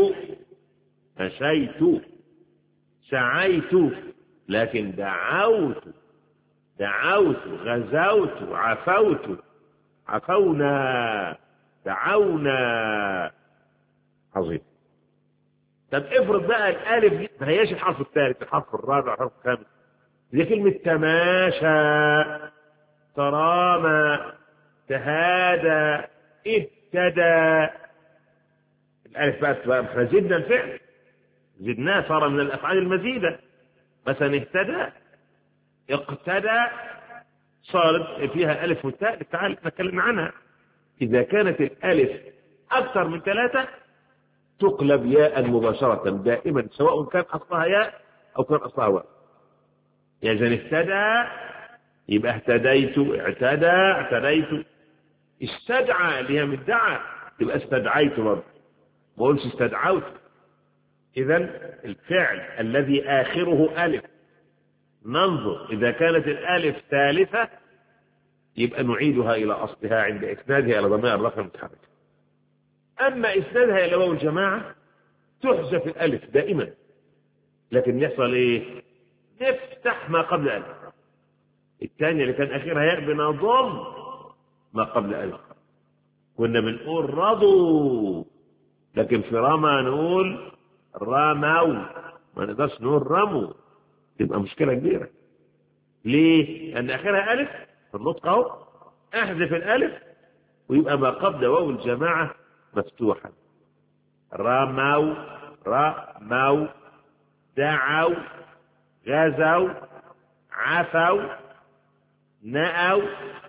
مشيت، سعيت، لكن دعوت دعوت، غزوت، عفوت، عفونا، دعونا. عظيم. طب افرض بقى الالف دي ما هياش الحرف الثالث، الحرف الرابع، الحرف الخامس، زي كلمة تماشى، ترامى، تهادى، اهتدى. الالف بقى احنا زدنا الفعل، زدناه صار من الافعال المزيدة. مثلا اهتدى، اقتدى، صارت فيها الف والتاء، تعال نتكلم عنها. اذا كانت الالف اكثر من 3 تقلب ياء مباشرة دائما، سواء كان اصلها ياء او كان اصلها واو. يعني اهتدى يبقى اهتديت، اعتدى اعتديت. استدعى اللي هي مدعى يبقى استدعيت برضه، ما قلتش استدعوت. اذا الفعل الذي اخره الف ننظر اذا كانت الالف ثالثة يبقى نعيدها الى اصلها عند اسنادها الى ضمير الرفع المتحرك. اما اسنادها الى واو الجماعة تحذف الالف دائما، لكن يحصل ايه؟ نفتح ما قبل الف. الثانية اللي كان اخرها ياء بنضم ما قبل الف. كنا بنقول رضوا، لكن في رمى نقول رموا، ما نقدرش نقول رموا، تبقى مشكلة كبيرة. ليه؟ لأن آخرها ألف في النطق أهو، أحذف الألف ويبقى ما قبل واو الجماعة مفتوحا. رموا، رموا، دعوا، غزوا، عفوا، نأوا،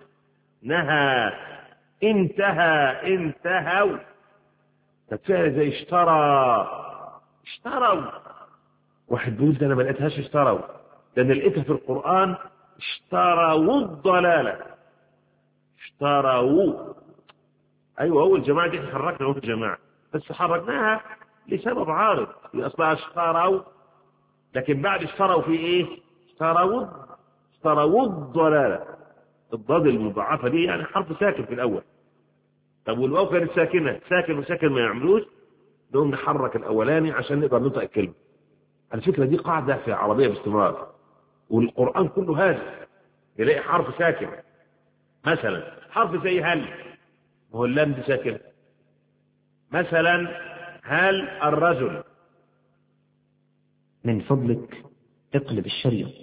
نهى، انتهى، انتهوا. فعل زي اشترى، اشتروا. واحد بيقول ده انا ما لقيتهاش اشتروا، لان لقيتها في القرآن اشتروا الضلالة، اشتروا. ايوه هو الجماعة دي حركنا، هو الجماعة بس حركناها لسبب عارض، هي اصلها اشتروا، لكن بعد اشتروا في ايه؟ اشتروا، اشتروا الضلالة. الضاد المضاعفة دي يعني حرف ساكن في الاول. طب والواو كانت ساكنة، ساكن وساكن ما يعملوش، نقوم نحرك الاولاني عشان نقدر ننطق الكلمة. على فكرة دي قاعدة في العربية باستمرار، والقرآن كله هذا، يلاقي حرف ساكن. مثلا حرف زي هل، وهو اللام دي ساكنة. مثلا هل الرجل. من فضلك اقلب الشريط.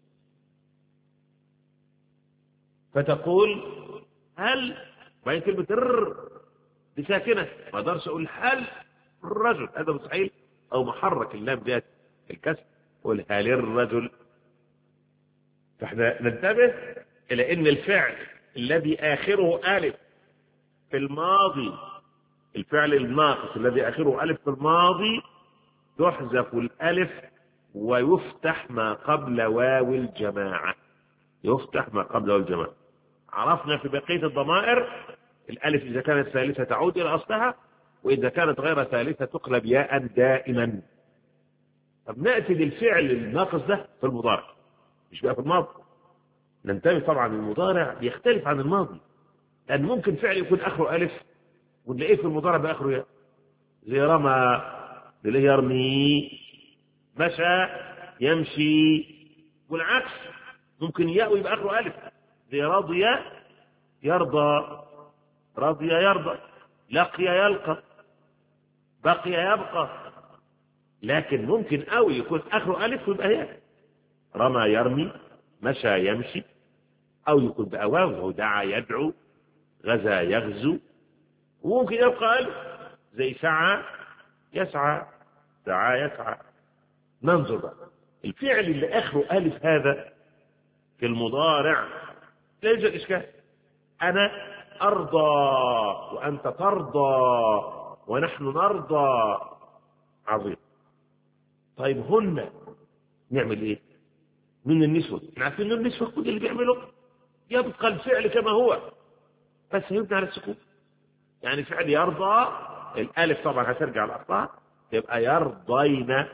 فتقول هل، وبعدين كلمة الر دي ساكنة، ما اقدرش اقول هل الرجل، هذا مستحيل، او محرك اللام دي الكسر، قول هل الرجل. فاحنا ننتبه الى ان الفعل الذي اخره الف في الماضي، الفعل الناقص الذي اخره الف في الماضي تحذف الالف ويفتح ما قبل واو الجماعة. يفتح ما قبله الجماعة. عرفنا في بقية الضمائر الألف إذا كانت ثالثة تعود إلى أصلها، وإذا كانت غير ثالثة تقلب ياء دائما. طب نأتي للفعل الناقص ده في المضارع، مش بقى في الماضي. ننتبه طبعا المضارع يختلف عن الماضي، لأن ممكن فعل يكون آخره ألف ونلاقيه في المضارع بآخره ياء، زي رمى، اللي يرمي، مشى، يمشي، والعكس ممكن ياء يبقى آخره ألف، زي رضي يرضى، رضي يرضى، لقي يلقى، بقي يبقى. لكن ممكن قوي يكون آخره ألف ويبقى ياء، رمى يرمي، مشى يمشي، أو يكون بقى واو، دعا يدعو، غزا يغزو، وممكن يبقى ألف زي سعى يسعى، سعى يسعى. ننظر بقى الفعل اللي آخره ألف هذا في المضارع لا يوجد إشكال. أنا أرضى وأنت ترضى ونحن نرضى، عظيم. طيب هن نعمل إيه؟ من النسوة، عارفين إن النسوة كل اللي بيعمله يبقى الفعل كما هو، بس يبنى على السكون. يعني فعل يرضى الألف طبعا هترجع لأصلها تبقى يرضين،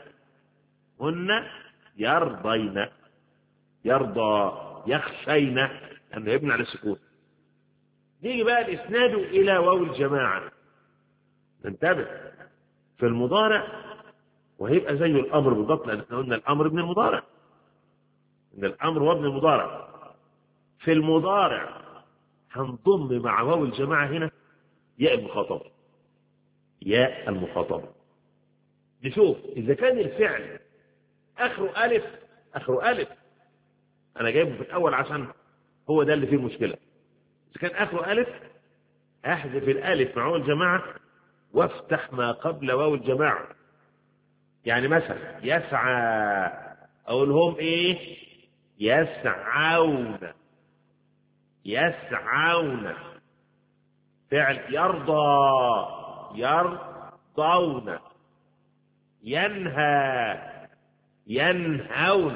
هن يرضين، يرضى يخشين، أنه يبنى على السكون. نيجي بقى الإسناد إلى واو الجماعة. ننتبه في المضارع وهيبقى زي الأمر بالضبط، لأن احنا قلنا الأمر ابن المضارع، إن الأمر هو ابن المضارع. في المضارع هنضم مع واو الجماعة هنا ياء المخاطبة، ياء المخاطبة. نشوف إذا كان الفعل آخره ألف، آخره ألف، أنا جايبه في الأول عشان هو ده اللي فيه المشكلة. إذا كان آخره ألف أحذف الألف مع واو الجماعة وافتح ما قبل واو الجماعة. يعني مثلا يسعى أقول هم إيه؟ يسعون، يسعون. فعل يرضى يرضون، ينهى ينهون،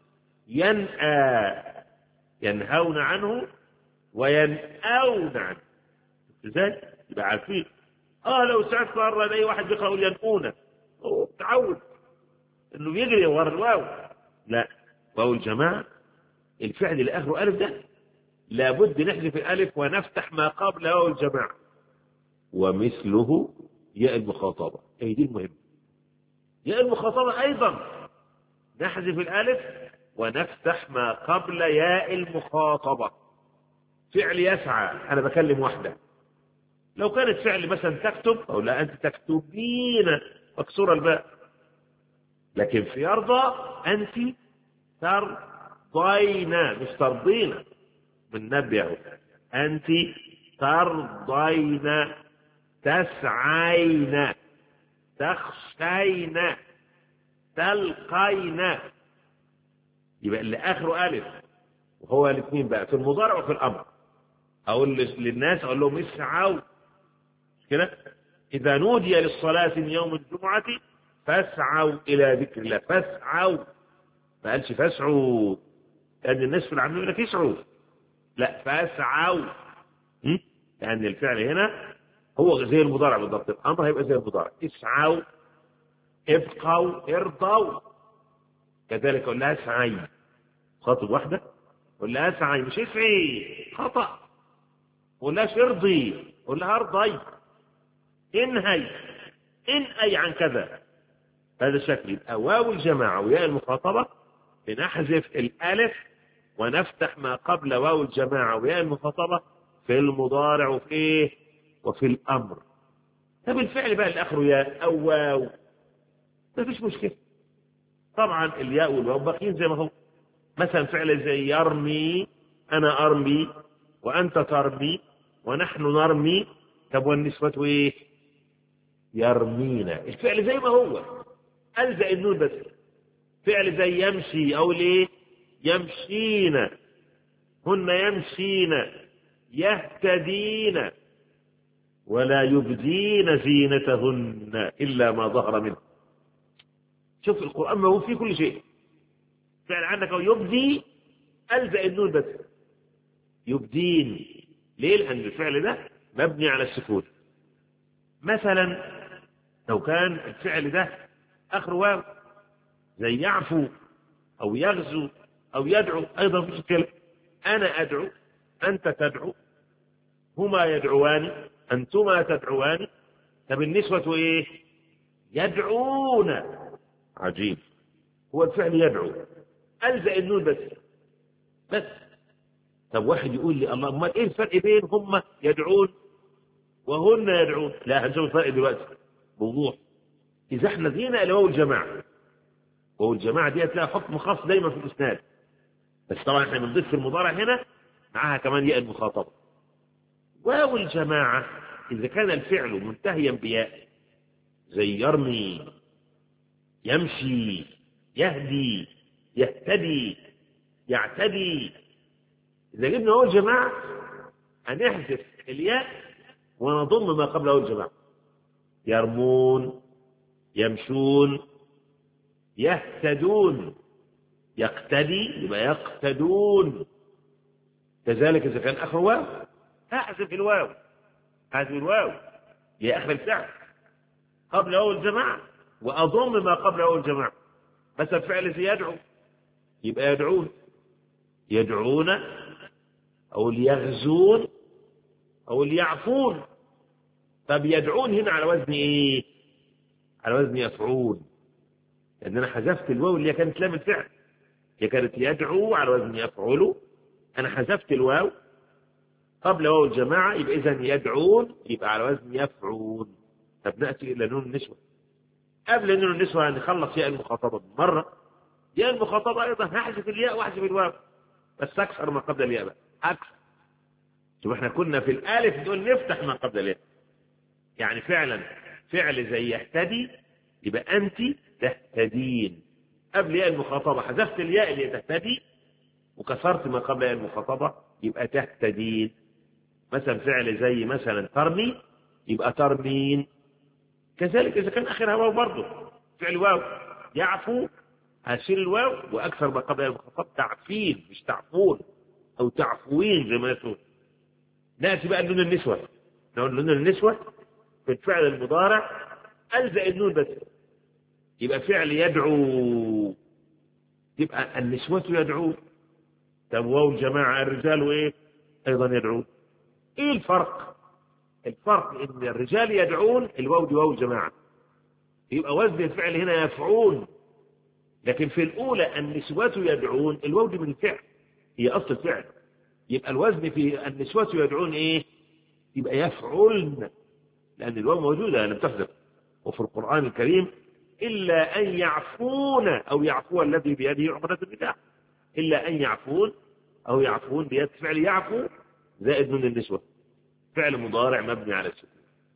ينأى ينهون عنه وينأون عنه. ازاي؟ يبقى عارفين. لو سمعت مرة الاقي واحد بيقرأ يقول ينؤون، هو تعود انه يجري ورا الواو. لا، واو الجماعة الفعل اللي اخره الف ده لابد نحذف الالف ونفتح ما قبل واو الجماعة، ومثله ياء المخاطبة. اي دي المهم، ياء المخاطبة ايضا نحذف الالف ونفتح ما قبل ياء المخاطبة. فعل يسعى انا بكلم واحدة، لو كانت فعل مثلا تكتب او لا انت تكتبين مكسور الباء، لكن في يرضى انت ترضين مش ترضين، من نبيه انت ترضين، تسعين، تخشين، تلقين. يبقى اللي اخره الف وهو الاثنين بقى في المضارع وفي الامر. اقول للناس اقول لهم اسعوا كده، اذا نودي للصلاه من يوم الجمعه فاسعوا الى ذكر الله. فاسعوا، ما قالش فاسعوا لان الناس في العام يقول لك اسعوا، لا فاسعوا، لان الفعل هنا هو زي المضارع بالضبط، الامر هيبقى زي المضارع. اسعوا، ابقوا، ارضوا. كذلك قل لها اسعي، خاطب واحده قل لها اسعي مش اسعي، خطأ. قل لها ارضي، قل لها ارضي. انهي، انأي عن كذا. هذا شكل واو الجماعة وياء المخاطبة بنحذف الالف ونفتح ما قبل واو الجماعة وياء المخاطبة في المضارع وفي ايه؟ وفي الامر. طب الفعل بقى اللي اخره ياء او واو ما فيش مشكلة، طبعا الياء والواو باقيين زي ما هو. مثلا فعل زي يرمي، انا ارمي وانت ترمي ونحن نرمي. طب والنسوة ايه؟ يرمينا. الفعل زي ما هو، ألزق النون بس. فعل زي يمشي أو ليه؟ يمشين، هن يمشين، يهتدين، ولا يبدين زينتهن إلا ما ظهر منه. شوف القرآن ما هو فيه كل شيء. فعل عندك أو يبدي ألزق النون بس يبدين. ليه؟ لأن الفعل ده مبني على السكون. مثلا لو كان الفعل ده آخر واو زي يعفو أو يغزو أو يدعو، أيضا في مشكلة. أنا أدعو، أنت تدعو، هما يدعوان، أنتما تدعوان. طب النسوة إيه؟ يدعون. عجيب، هو الفعل يدعو، ألزق النون بس. طب واحد يقول لي الله، أمال إيه الفرق بين هم يدعون وهن يدعون؟ لا، هنشوف الفرق دلوقتي بوضوح. إذا احنا جينا إلى واو الجماعة، واو الجماعة دي لها حكم خاص دايما في الإسناد، بس طبعا احنا بنضيف في المضارع هنا معاها كمان ياء المخاطبة. واو الجماعة إذا كان الفعل منتهيا بياء زي يرمي، يمشي، يهدي، يهتدي، يعتدي، إذا جبنا واو الجماعة هنحذف الياء ونضم ما قبل واو الجماعة. يرمون، يمشون، يهتدون، يقتدي يبقى يقتدون. كذلك إذا كان آخر واو هحذف الواو، هذه الواو هي آخر الفعل قبل واو الجماعة وأضم ما قبل واو الجماعة. مثلا فعل زي يدعو يبقى يدعون، يدعون أو ليغزون أو ليعفون. طب يدعون هنا على وزن إيه؟ على وزن يفعون، لأن أنا حذفت الواو اللي كانت لام الفعل، هي كانت يدعو على وزن يفعل، أنا حذفت الواو قبل واو الجماعة، يبقى إذن يدعون يبقى على وزن يفعون. طب نأتي إلى نون النسوة. قبل نون النسوة نخلص ياء المخاطبة مرة. ياء المخاطبة أيضا هحذف الياء وأحذف الواو، بس أكثر ما قبل الياء بقى أكثر. شوف احنا كنا في الألف دول نفتح ما قبل الياء، يعني فعلا فعل زي يهتدي يبقى أنت تهتدين. قبل ياء المخاطبة حذفت الياء اللي تهتدي وكسرت ما قبل ياء المخاطبة يبقى تهتدين. مثلا فعل زي مثلا ترمي يبقى ترمين. كذلك إذا كان آخرها واو برضه فعل واو. يعفو هشيل الواو وأكثر ما قبل ياء المخاطبة تعفين مش تعفون أو تعفوين زي ما يقول. نأتي بقى لنون النسوة. نقول نون النسوة في الفعل المضارع ألزق النون بس يبقى فعل يدعو، يبقى النسوة يدعو. طب واو الجماعة الرجال وإيه؟ أيضا يدعون. إيه الفرق؟ الفرق إن الرجال يدعون الواو دي واو الجماعة يبقى وزن الفعل هنا يفعون، لكن في الأولى النسوة يدعون الواو دي من الفعل هي أصل الفعل، يبقى الوزن في النسوة يدعون إيه؟ يبقى يفعلن، لأن الواو موجودة لم تحذف. وفي القرآن الكريم إلا أن يعفون أو يعفو الذي بيده عقدة النكاح، إلا أن يعفون أو يعفون بيد فعل يعفو زائد من النسوة فعل مضارع مبني على السكون.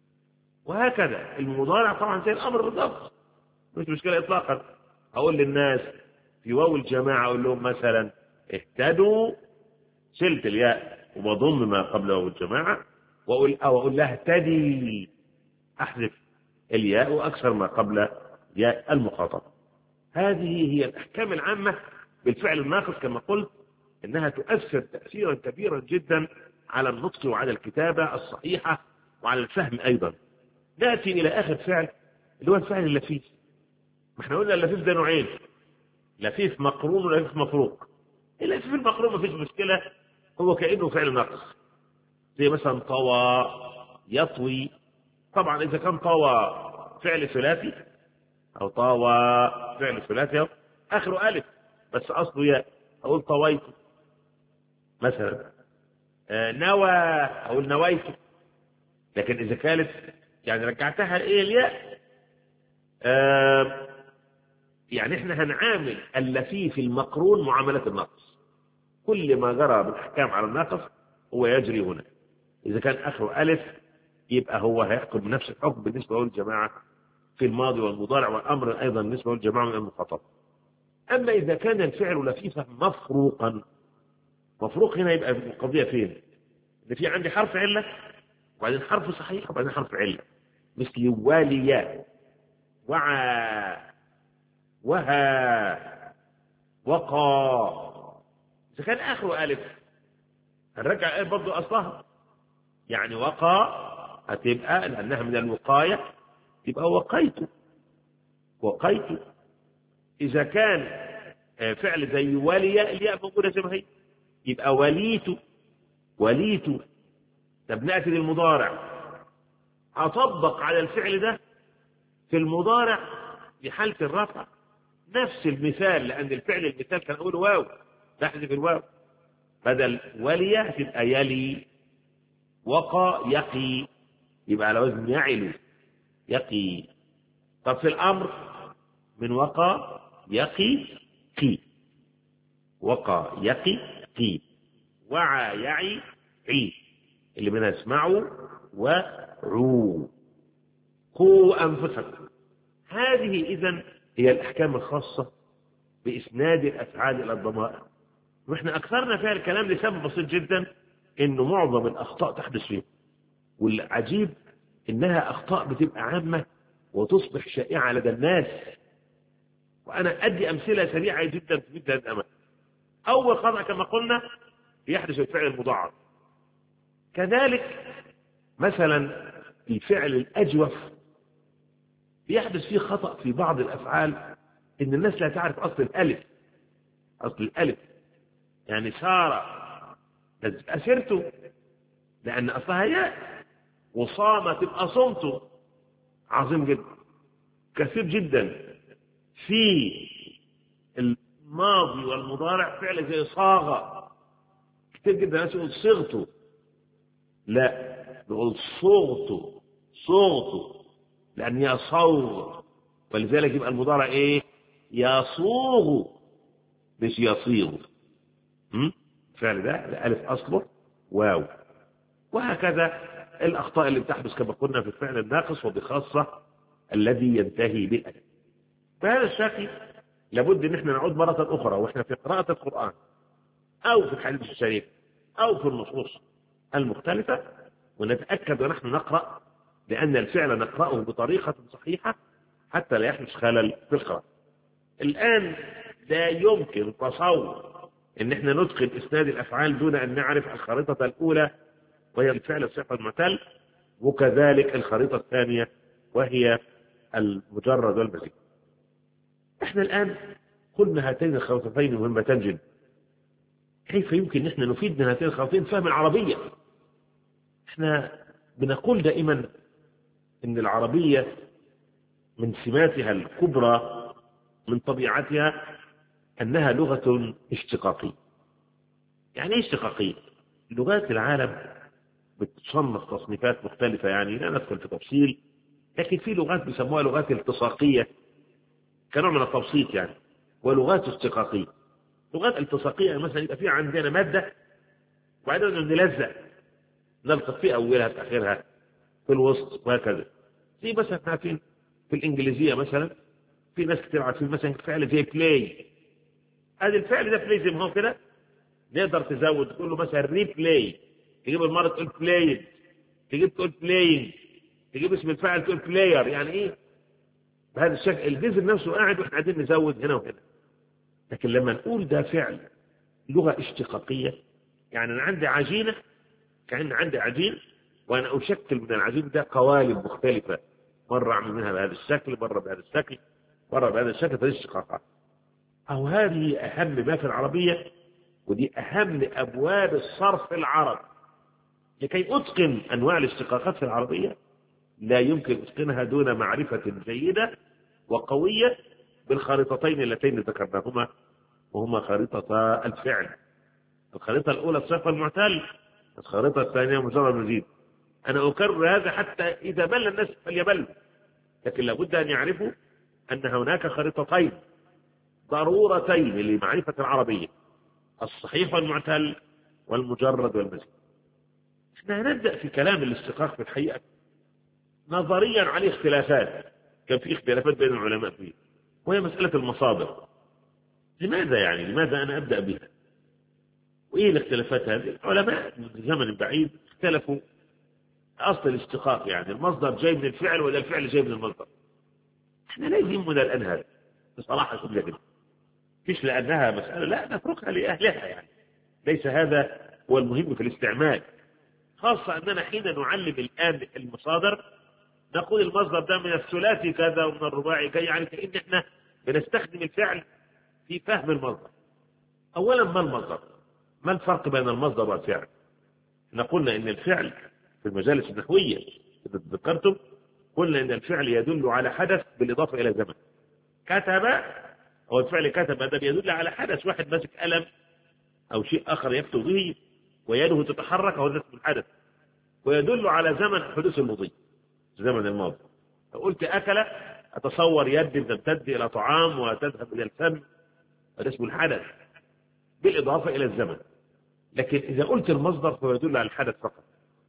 وهكذا المضارع طبعا زي الأمر بالضبط مش مشكلة إطلاقا. أقول للناس في واو الجماعة أقول لهم مثلا اهتدوا، شلت الياء وبضم ما قبل واو الجماعة، وأقول لها اهتدي أحذف الياء وأكثر ما قبل ياء المخاطبة. هذه هي الأحكام العامة بالفعل الناقص كما قلت إنها تؤثر تأثيرا كبيرا جدا على النطق وعلى الكتابة الصحيحة وعلى الفهم أيضا. نأتي إلى آخر فعل اللي هو الفعل اللفيف. ما احنا قلنا اللفيف ده نوعين، لفيف مقرون ولفيف مفروق. اللفيف المقرون ما فيش مشكلة، هو كأنه فعل ناقص زي مثلا طوى، يطوي. طبعا إذا كان طوى فعل ثلاثي أو طوى فعل ثلاثي آخره ألف بس أصله ياء أقول طويت مثلا. نوى أقول نويت. لكن إذا كانت يعني رجعتها إيه الياء، يعني إحنا هنعامل اللفيف المقرون معاملة الناقص. كل ما جرى بالأحكام على الناقص هو يجري هنا. إذا كان آخره ألف يبقى هو هيحكم بنفس الحكم بالنسبة للجماعة في الماضي والمضارع والأمر أيضا بالنسبة للجماعة من المخاطب. أما إذا كان الفعل لفيفا مفروقا، مفروق هنا يبقى القضية فين؟ إن في عندي حرف علة وبعدين حرف صحيح وبعدين حرف علة، مثل واليا، وعى، وها، وقى، إذا كان آخره ألف هنرجع الألف برضه أصلها، يعني وقى هتبقى لأنها من الوقاية تبقى وقيت. إذا كان فعل زي ولي الياء موجودة زي ما هي يبقى وليت. طب نأتي للمضارع أطبق على الفعل ده في المضارع في حالة الرفع نفس المثال، لأن الفعل المثال كان أقول واو تحذف الواو، بدل ولي تبقى يلي، وقى يقي يبقى على وزن يعل يقي. طب في الأمر من وقى يقي قي، وقى يقي قي، وعى يعي عي اللي منها اسمعوا وعوا، قوا أنفسكم. هذه إذن هي الأحكام الخاصة بإسناد الأفعال إلى الضمائر، وإحنا أكثرنا فيها الكلام لسبب بسيط جدا، إنه معظم الأخطاء تحدث فيه، والعجيب إنها أخطاء بتبقى عامة وتصبح شائعة لدى الناس. وأنا أدي أمثلة سريعة جدا في مثل هذا الأمر. أول خطأ كما قلنا يحدث الفعل المضاعف، كذلك مثلا الفعل الأجوف بيحدث فيه خطأ في بعض الأفعال، إن الناس لا تعرف أصل الألف، يعني سار أسرت لأن أصلها ياء، وصام تبقى صمت. عظيم جدا، كثير جدا في الماضي والمضارع فعل زي صاغ، كثير جدا الناس يقول صغت، لا يقول صغت لأن يصوغ، ولذلك يبقى المضارع إيه؟ يصوغ مش يصيغ. الفعل ده الألف أصله واو. وهكذا الأخطاء اللي بتحدث كما قلنا في الفعل الناقص، وبخاصة الذي ينتهي بالألف. بهذا الشكل لابد ان احنا نعود مرة أخرى واحنا في قراءة القرآن أو في الحديث الشريف أو في النصوص المختلفة، ونتأكد ونحن نقرأ لأن الفعل نقرأه بطريقة صحيحة حتى لا يحدث خلل في القراءة. الآن لا يمكن تصور ان احنا نتقن إسناد الأفعال دون أن نعرف الخريطة الأولى وهي الفعل الصفة المعتل، وكذلك الخريطة الثانية وهي المجرد والمزيد. احنا الآن قلنا هاتين الخريطتين مهمتان جدا. كيف يمكن ان احنا نفيد من هاتين الخريطتين فهم العربية؟ احنا بنقول دائما ان العربية من سماتها الكبرى من طبيعتها انها لغة اشتقاقية. يعني ايه اشتقاقية؟ لغات العالم بتصنف تصنيفات مختلفة، يعني لا ندخل في تفصيل، لكن في لغات بيسموها لغات التصاقية كنوع من التبسيط يعني، ولغات اشتقاقية. لغات التصاقية مثلا يبقى في عندنا مادة وبعدين نلزق نلقط في أولها في آخرها في الوسط وهكذا. زي مثلا عارفين في الإنجليزية مثلا في ناس كتير عارفين مثلا فعل زي بلاي، هذا الفعل ده بلاي زي ما هو كده نقدر تزود تقول له مثلا ريبلاي، تجيب المرة تقول بلايد، تجيب تقول بلاينج، تجيب اسم الفاعل تقول بلاير. يعني ايه؟ بهذا الشكل الجذر نفسه قاعد واحنا قاعدين نزود هنا وهنا. لكن لما نقول ده فعل لغة اشتقاقية، يعني انا عندي عجينة، كأن عندي عجين وانا اشكل من العجين ده قوالب مختلفة، مرة اعمل منها بهذا الشكل، مرة بهذا الشكل، مرة بهذا الشكل، فدي اشتقاقات. او هذه اهم ما في العربية، ودي اهم ابواب الصرف العربي. لكي اتقن انواع الاشتقاقات في العربية لا يمكن اتقانها دون معرفة جيدة وقوية بالخريطتين اللتين ذكرناهما، وهما خريطة الفعل. الخريطة الأولى الصفة المعتل، الخريطة الثانية مجرد مزيد. أنا أكرر هذا حتى إذا مل الناس فليمل، لكن لابد أن يعرفوا أن هناك خريطتين ضرورتين لمعرفة العربية، الصحيح والمعتل والمجرد والمزيد. احنا هنبدأ في كلام الاشتقاق في الحقيقة نظريا عليه اختلافات، كان في اختلافات بين العلماء فيه، وهي مسألة المصادر. لماذا أنا أبدأ بها؟ وإيه الاختلافات هذه؟ العلماء من زمن بعيد اختلفوا أصل الاشتقاق، يعني المصدر جاي من الفعل ولا الفعل جاي من المصدر. احنا لا يهمنا الآن هذا بصراحة كبيرة جدا، مش لأنها مسألة لا نتركها لأهلها يعني، ليس هذا هو المهم في الاستعمال، خاصة أننا حين نعلم الآن المصادر نقول المصدر ده من الثلاثي كذا ومن الرباعي كذا، يعني كأن احنا بنستخدم الفعل في فهم المصدر. أولا ما المصدر؟ ما الفرق بين المصدر والفعل؟ قلنا إن الفعل في المجالس النحوية إذا تذكرتم قلنا إن الفعل يدل على حدث بالإضافة إلى زمن. كتب هو الفعل كتب ده بيدل على حدث، واحد ماسك قلم أو شيء آخر يكتب به ويده تتحرك، هو ذات الحدث، ويدل على زمن حدوث المضي، زمن الماضي. فقلت أكل أتصور يد تمتد إلى طعام وتذهب إلى الفم، هذا اسمه الحدث بالإضافة إلى الزمن. لكن إذا قلت المصدر فهو يدل على الحدث فقط.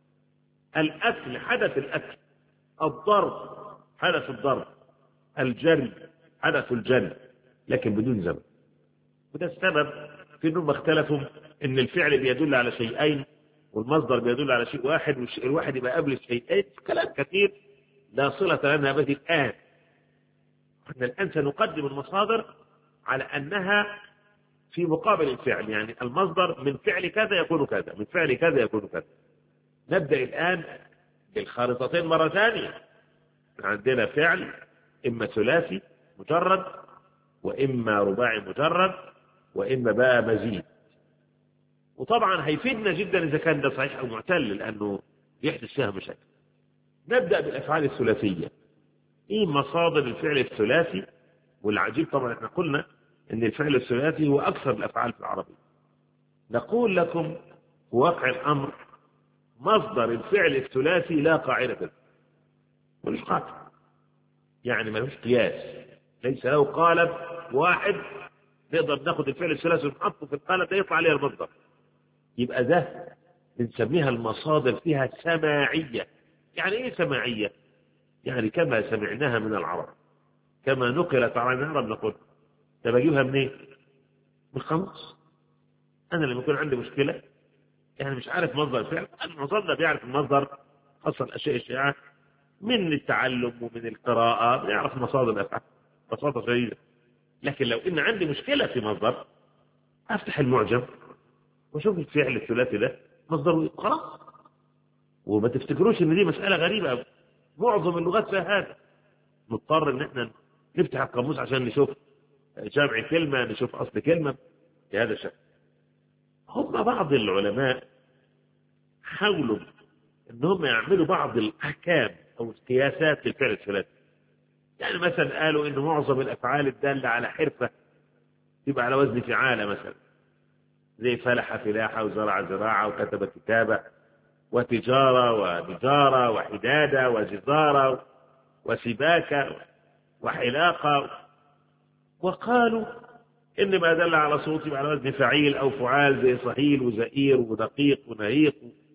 الأكل حدث الأكل، الضرب حدث الضرب، الجري حدث الجري، لكن بدون زمن. وده السبب في أنهم اختلفوا أن الفعل بيدل على شيئين والمصدر بيدل على شيء واحد، والشيء الواحد يبقى قبل الشيئين. كلام كثير لا صلة لنا به الآن. احنا الآن سنقدم المصادر على أنها في مقابل الفعل، يعني المصدر من فعل كذا يكون كذا، من فعل كذا يكون كذا. نبدأ الآن بالخارطتين مرة ثانية. عندنا فعل إما ثلاثي مجرد وإما رباعي مجرد وإما بقى مزيد. وطبعا هيفيدنا جدا إذا كان ده صحيح أو معتل، لأنه يحدث فيها مشاكل. نبدأ بالأفعال الثلاثية. إيه مصادر الفعل الثلاثي؟ والعجيب طبعا احنا قلنا إن الفعل الثلاثي هو أكثر الأفعال في العربية. نقول لكم واقع الأمر مصدر الفعل الثلاثي لا قاعدة، ملوش قاعدة، يعني ملوش قياس، ليس له قالب واحد نقدر ناخد الفعل الثلاثي ونحطه في القالب ده يطلع عليه المصدر. يبقى ده بنسميها المصادر فيها سماعية. يعني ايه سماعية؟ يعني كما سمعناها من العرب، كما نقلت عن العرب نقول. ده بجيبها منين؟ من القاموس. انا لما يكون عندي مشكلة يعني مش عارف مصدر الفعل، المصدر بيعرف المصدر، خاصة الاشياء الشائعة من التعلم ومن القراءة بيعرف مصادر الافعال ببساطة شديدة. لكن لو ان عندي مشكلة في مصدر افتح المعجم وشوف الفعل الثلاثي ده مصدره خلاص. وما تفتكروش ان دي مسألة غريبة، معظم اللغات فيها هذا. نضطر ان احنا نفتح القاموس عشان نشوف جمع كلمة، نشوف اصل كلمة بهذا الشكل. هم بعض العلماء حاولوا ان هم يعملوا بعض الاحكام او القياسات للفعل الثلاثي. يعني مثلا قالوا ان معظم الافعال الدالة على حرفة تبقى على وزن فعالة، مثلا زي فلح فلاحة وزرع زراعة وكتب كتابة وتجارة ونجارة وحدادة وجزارة وسباكة وحلاقة. وقالوا إن ما دل على صوت يبقى على وزن فعيل أو فعال، زي صهيل وزئير ودقيق ونهيق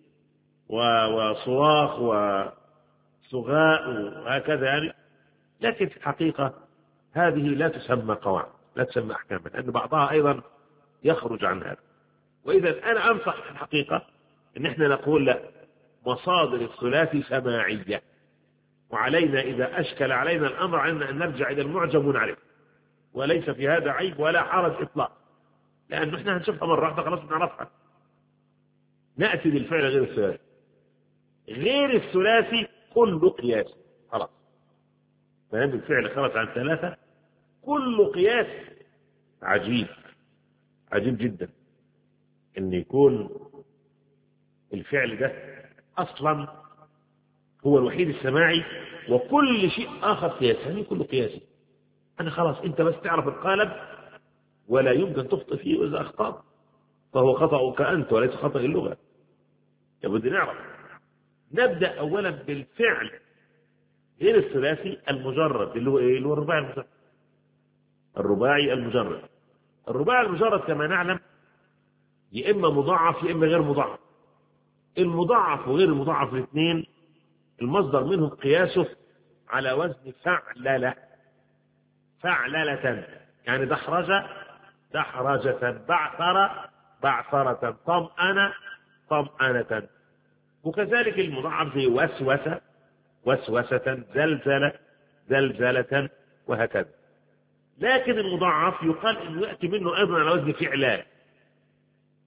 وصواخ وصغاء وهكذا يعني. لكن في الحقيقة هذه لا تسمى قواعد، لا تسمى أحكاما، لأن بعضها أيضا يخرج عن هذا. وإذا أنا أنصح في الحقيقة إن إحنا نقول لا، مصادر الثلاثي سماعية، وعلينا إذا أشكل علينا الأمر علينا أن نرجع إلى المعجم ونعرف، وليس في هذا عيب ولا حرج إطلاق، لأنه إحنا هنشوفها مرة واحدة خلاص بنعرفها. نأتي بالفعل غير الثلاثي. غير الثلاثي كل قياس خلاص، فهم الفعل خرج عن ثلاثة كل قياس. عجيب عجيب جدا ان يكون الفعل ده اصلا هو الوحيد السماعي وكل شيء اخر قياس. يعني كل قياسي انا خلاص انت بس تعرف القالب ولا يمكن تخطئ فيه، واذا اخطأت فهو خطأك انت وليس خطأ اللغة. يبدو نعرف. نبدأ اولا بالفعل غير الثلاثي المجرد اللي هو ايه؟ اللي هو الرباعي المجرد. الرباعي المجرد. الرباعي المجرد كما نعلم يا اما مضاعف يا اما غير مضاعف. المضاعف وغير المضاعف الاثنين المصدر منهم قياسه على وزن فعللة. فعللة يعني دحرجة دحرجة، بعثرة بعثرة، طمأنة طمأنة. وكذلك المضاعف زي وسوسة وسوسة، زلزلة زلزلة، وهكذا. لكن المضاعف يقال انه يأتي منه ايضا على وزن فعلان.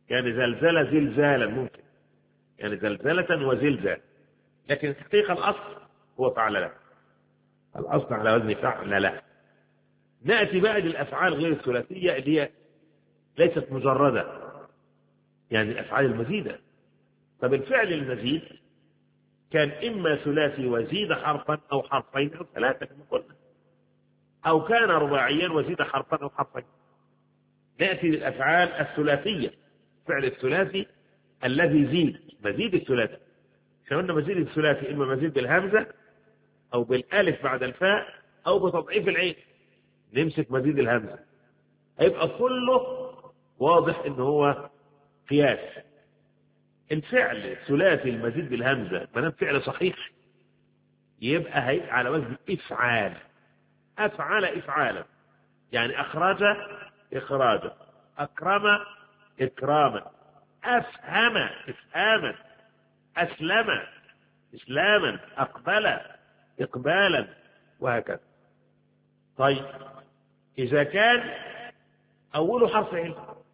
يعني زلزلة زلزالا ممكن، يعني زلزلة وزلزال، لكن الحقيقة الأصل هو فعل، الأصل على وزن فعل. نأتي بقى للأفعال غير الثلاثية اللي هي ليست مجردة، يعني الأفعال المزيدة. طب الفعل المزيد كان إما ثلاثي وزيد حرفا أو حرفين أو ثلاثة كما قلنا، أو كان رباعيا وزيد حرفا أو حرفين. نأتي للأفعال الثلاثية، فعل الثلاثي الذي زيد، مزيد الثلاثي. احنا قلنا مزيد الثلاثي إما مزيد بالهمزة أو بالألف بعد الفاء أو بتضعيف العين. نمسك مزيد الهمزة هيبقى كله واضح إن هو قياس. الفعل الثلاثي المزيد بالهمزة ما دام فعل صحيح يبقى هيبقى على وزن إفعال، أفعل إفعالا، يعني أخرج إخراجا، أكرم إكراما، أفهم إفهاما، أسلم إسلاما، أقبل إقبالا، وهكذا. طيب إذا كان أوله حرف علم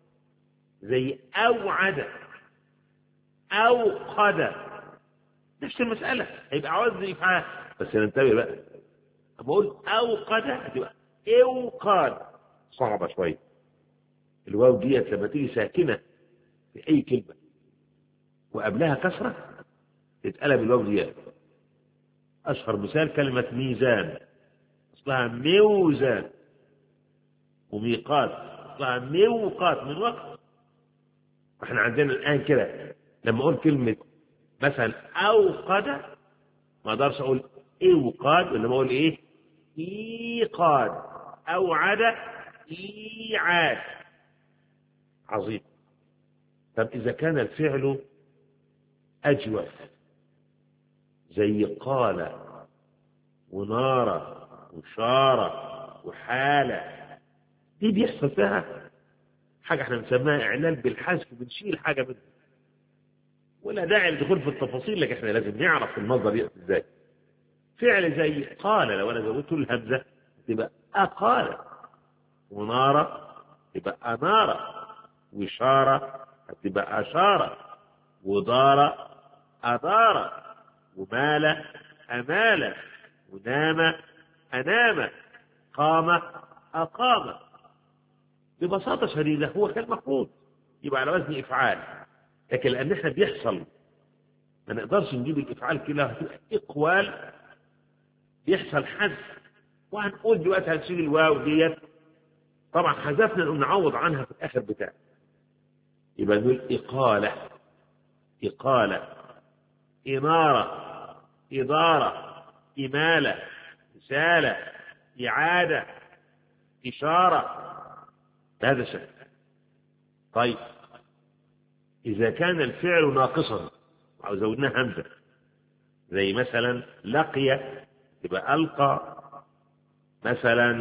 زي أوعد أو قد، نفس المسألة هيبقى وزن إفعال، بس ننتبه بقى بقول أو قد هتبقى إوقاد، صعبة شوية. الواو ديت لما تيجي ساكنة في أي كلمة وقبلها كسرة تتقلب الواو ديت. أشهر مثال كلمة ميزان، أصلها موزان، وميقات أصلها موقات من وقت. احنا عندنا الآن كده لما أقول كلمة مثلا أوقد ما أقدرش أقول إوقاد، لما أقول إيه إيقاد، أوعد إيعاد. عظيم. طب إذا كان الفعل أجوف زي قال ونار وشار وحالة، دي بيحصل فيها حاجة احنا بنسميها إعلان بالحذف، بنشيل حاجة منها، ولا داعي للدخول في التفاصيل، لكن احنا لازم نعرف المصدر يأتي ازاي. فعل زي قال لو أنا زودت الهمزة تبقى أقال، ونار تبقى أنار، وشار تبقى أشار، ودار أدار، ومال أمال، ونام أنام، قام أقام. ببساطة شديدة هو كالمفروض يبقى على وزن إفعال، لكن لأن احنا بيحصل ما نقدرش نجيب الإفعال كلها، هتبقى إقوال بيحصل حذف. وهنقول دلوقتي هنشيل الواو ديت، طبعا حذفنا نقوم نعوض عنها في الآخر بتاع، يبقى نقول إقالة، إقالة، إمارة، إدارة، إمالة، رسالة، إعادة، إشارة، بهذا الشكل. طيب إذا كان الفعل ناقصا أو زودناه همزة زي مثلا لقي يبقى ألقى، مثلا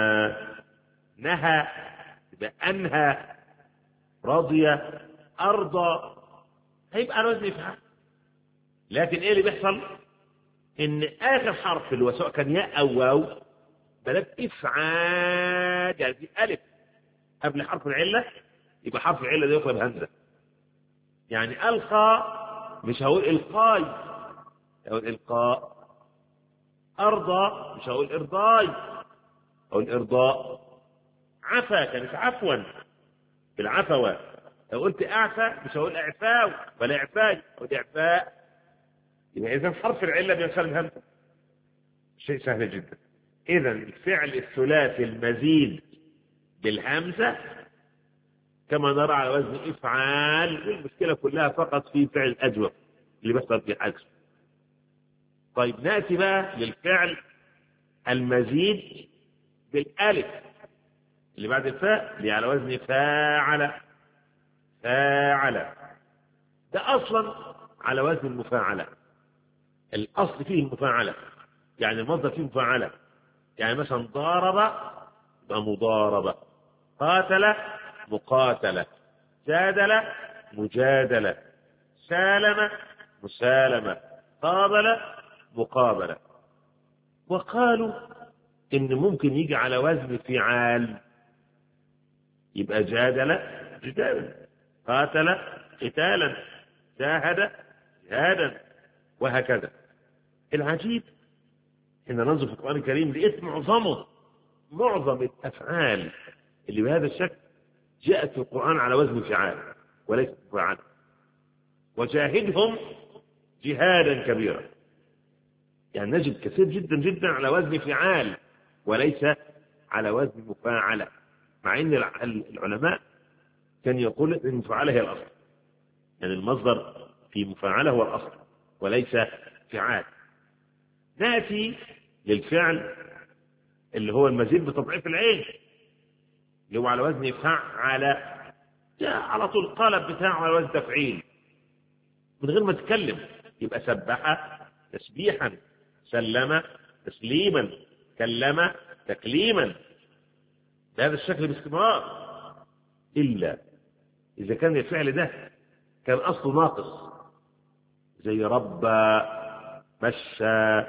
نهى يبقى أنهى، رضي أرضى، هيبقى على وزن إفعال. لكن إيه اللي بيحصل؟ إن آخر حرف اللي هو سواء كان ياء أو واو بلد إفعال، يعني في ألف قبل حرف العلة، يبقى حرف العلة ده يقلب همزة. يعني ألقى مش هقول إلقاي، هقول إلقاء. أرضى مش هقول إرضاي، هقول إرضاء. عفا كانت عفوا بالعفوة، لو قلت أعفى مش هقول إعفاو ولا إعفاي، هقول إعفاء. يبقى إذا حرف العلة بينقلب همزة، شيء سهل جدا. إذا الفعل الثلاثي المزيد بالهمزة كما نرى على وزن إفعال، والمشكلة كلها فقط في فعل أجوف اللي بيحصل في حذف. طيب نأتي بقى للفعل المزيد بالألف اللي بعد الفاء اللي على وزن فاعل، فاعل ده أصلا على وزن المفاعلة، الأصل فيه المفاعلة، يعني المصدر فيه مفاعلة. يعني مثلا ضارب يبقى مضاربة، قاتل مقاتلة، جادل مجادلة، سالم مسالمة، قابل مقابلة. وقالوا إن ممكن يجي على وزن فعال، يبقى جادل جدال. قاتل قتالا، جاهد جهادا، وهكذا. العجيب إن ننظر في القرآن الكريم لقيت معظم الأفعال اللي بهذا الشكل جاءت في القرآن على وزن فعال وليس فعال. وجاهدهم جهادا كبيرا، يعني نجد كثير جدا جدا على وزن فعال وليس على وزن مفاعلة، مع ان العلماء كان يقول ان المفاعلة هي الأصل، يعني المصدر في مفاعلة هو الأصل وليس فعال. نأتي للفعل اللي هو المزيد بتضعيف العين اللي هو على وزن فعل، جاء على طول القالب بتاعه على وزن تفعيل من غير ما تتكلم، يبقى سبح تسبيحا، سلم تسليما، كلم تكليما، بهذا الشكل باستمرار. إلا إذا كان الفعل ده كان أصله ناقص زي ربى، مشى،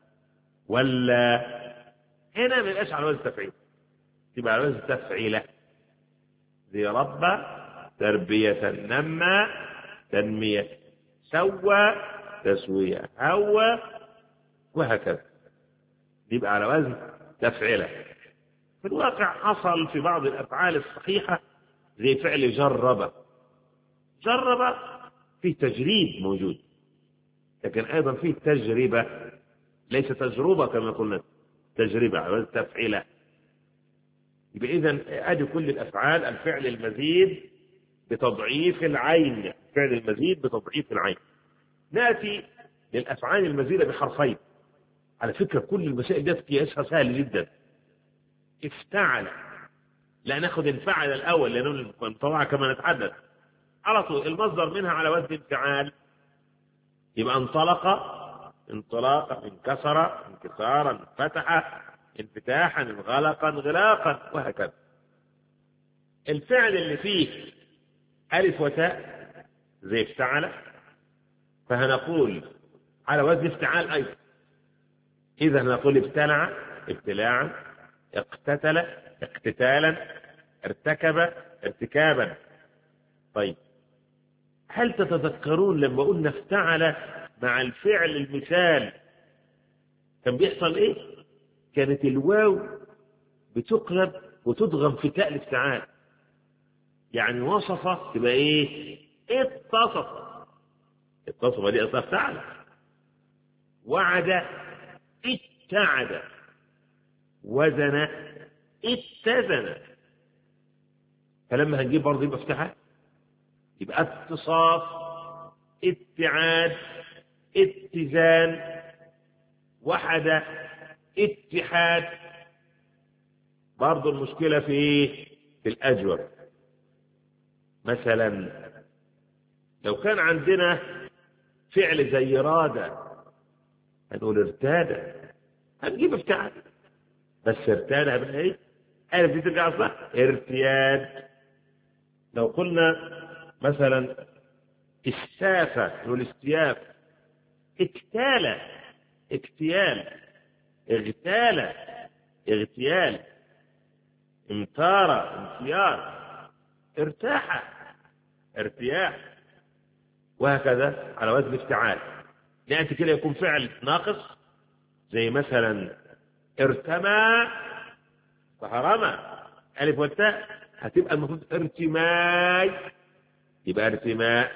ولا، هنا ما يبقاش على وزن تفعيل، تبقى على وزن تفعيلة، زي ربى تربية، نمى تنمية، سوى تسوية، هوى، وهكذا، يبقى على وزن تفعيلة. في الواقع حصل في بعض الأفعال الصحيحة زي فعل جرب. جرب فيه تجريب موجود، لكن أيضا فيه تجربة، ليس تجربة كما قلنا، تجربة على وزن تفعيلة. يبقى إذن أدي كل الأفعال الفعل المزيد بتضعيف العين، فعل المزيد بتضعيف العين. نأتي للأفعال المزيدة بحرفين. على فكرة كل المسائل دي قياسها سهل جدا. افتعل، لا ناخد انفعل الأول لأنه المطوعة كما نتحدث على طول المصدر منها على وزن انفعال، يبقى انطلق انطلاقا، انكسر انكسارا، فتح انفتاحا، انغلقا انغلاقا، وهكذا. الفعل اللي فيه ألف وتاء زي افتعل فهنقول على وزن افتعال أيضا. إذا نقول ابتلع ابتلاعا، اقتتل اقتتالا، ارتكب ارتكابا. طيب هل تتذكرون لما قلنا افتعل مع الفعل المثال كان بيحصل ايه؟ كانت الواو بتقلب وتضغم في تاء الافتعال، يعني وصف تبقى ايه؟ اتصف. اتصف دي اصلا افتعل. وعد اتعد، وزن اتزن. فلما هنجيب برضه يبقى افتعال، يبقى اتصاف، اتعاد، اتزان، وحد، اتحاد. برضه المشكلة في ايه؟ في الأجور. مثلا لو كان عندنا فعل زي راد هنقول ارتاد، هنجيب افتعال، بس ارتاد هبقى ايه؟ ألف دي ترجع صح، ارتياد. لو قلنا مثلا استافة نقول استياف، اكتال اكتيال، اغتال اغتيال، امتار امتيار، ارتاح ارتياح، وهكذا على وزن افتعال. لأنت كده يكون فعل ناقص زي مثلا ارتمى فهرمى، ألف والتاء هتبقى المفروض ارتماي، يبقى ارتماء.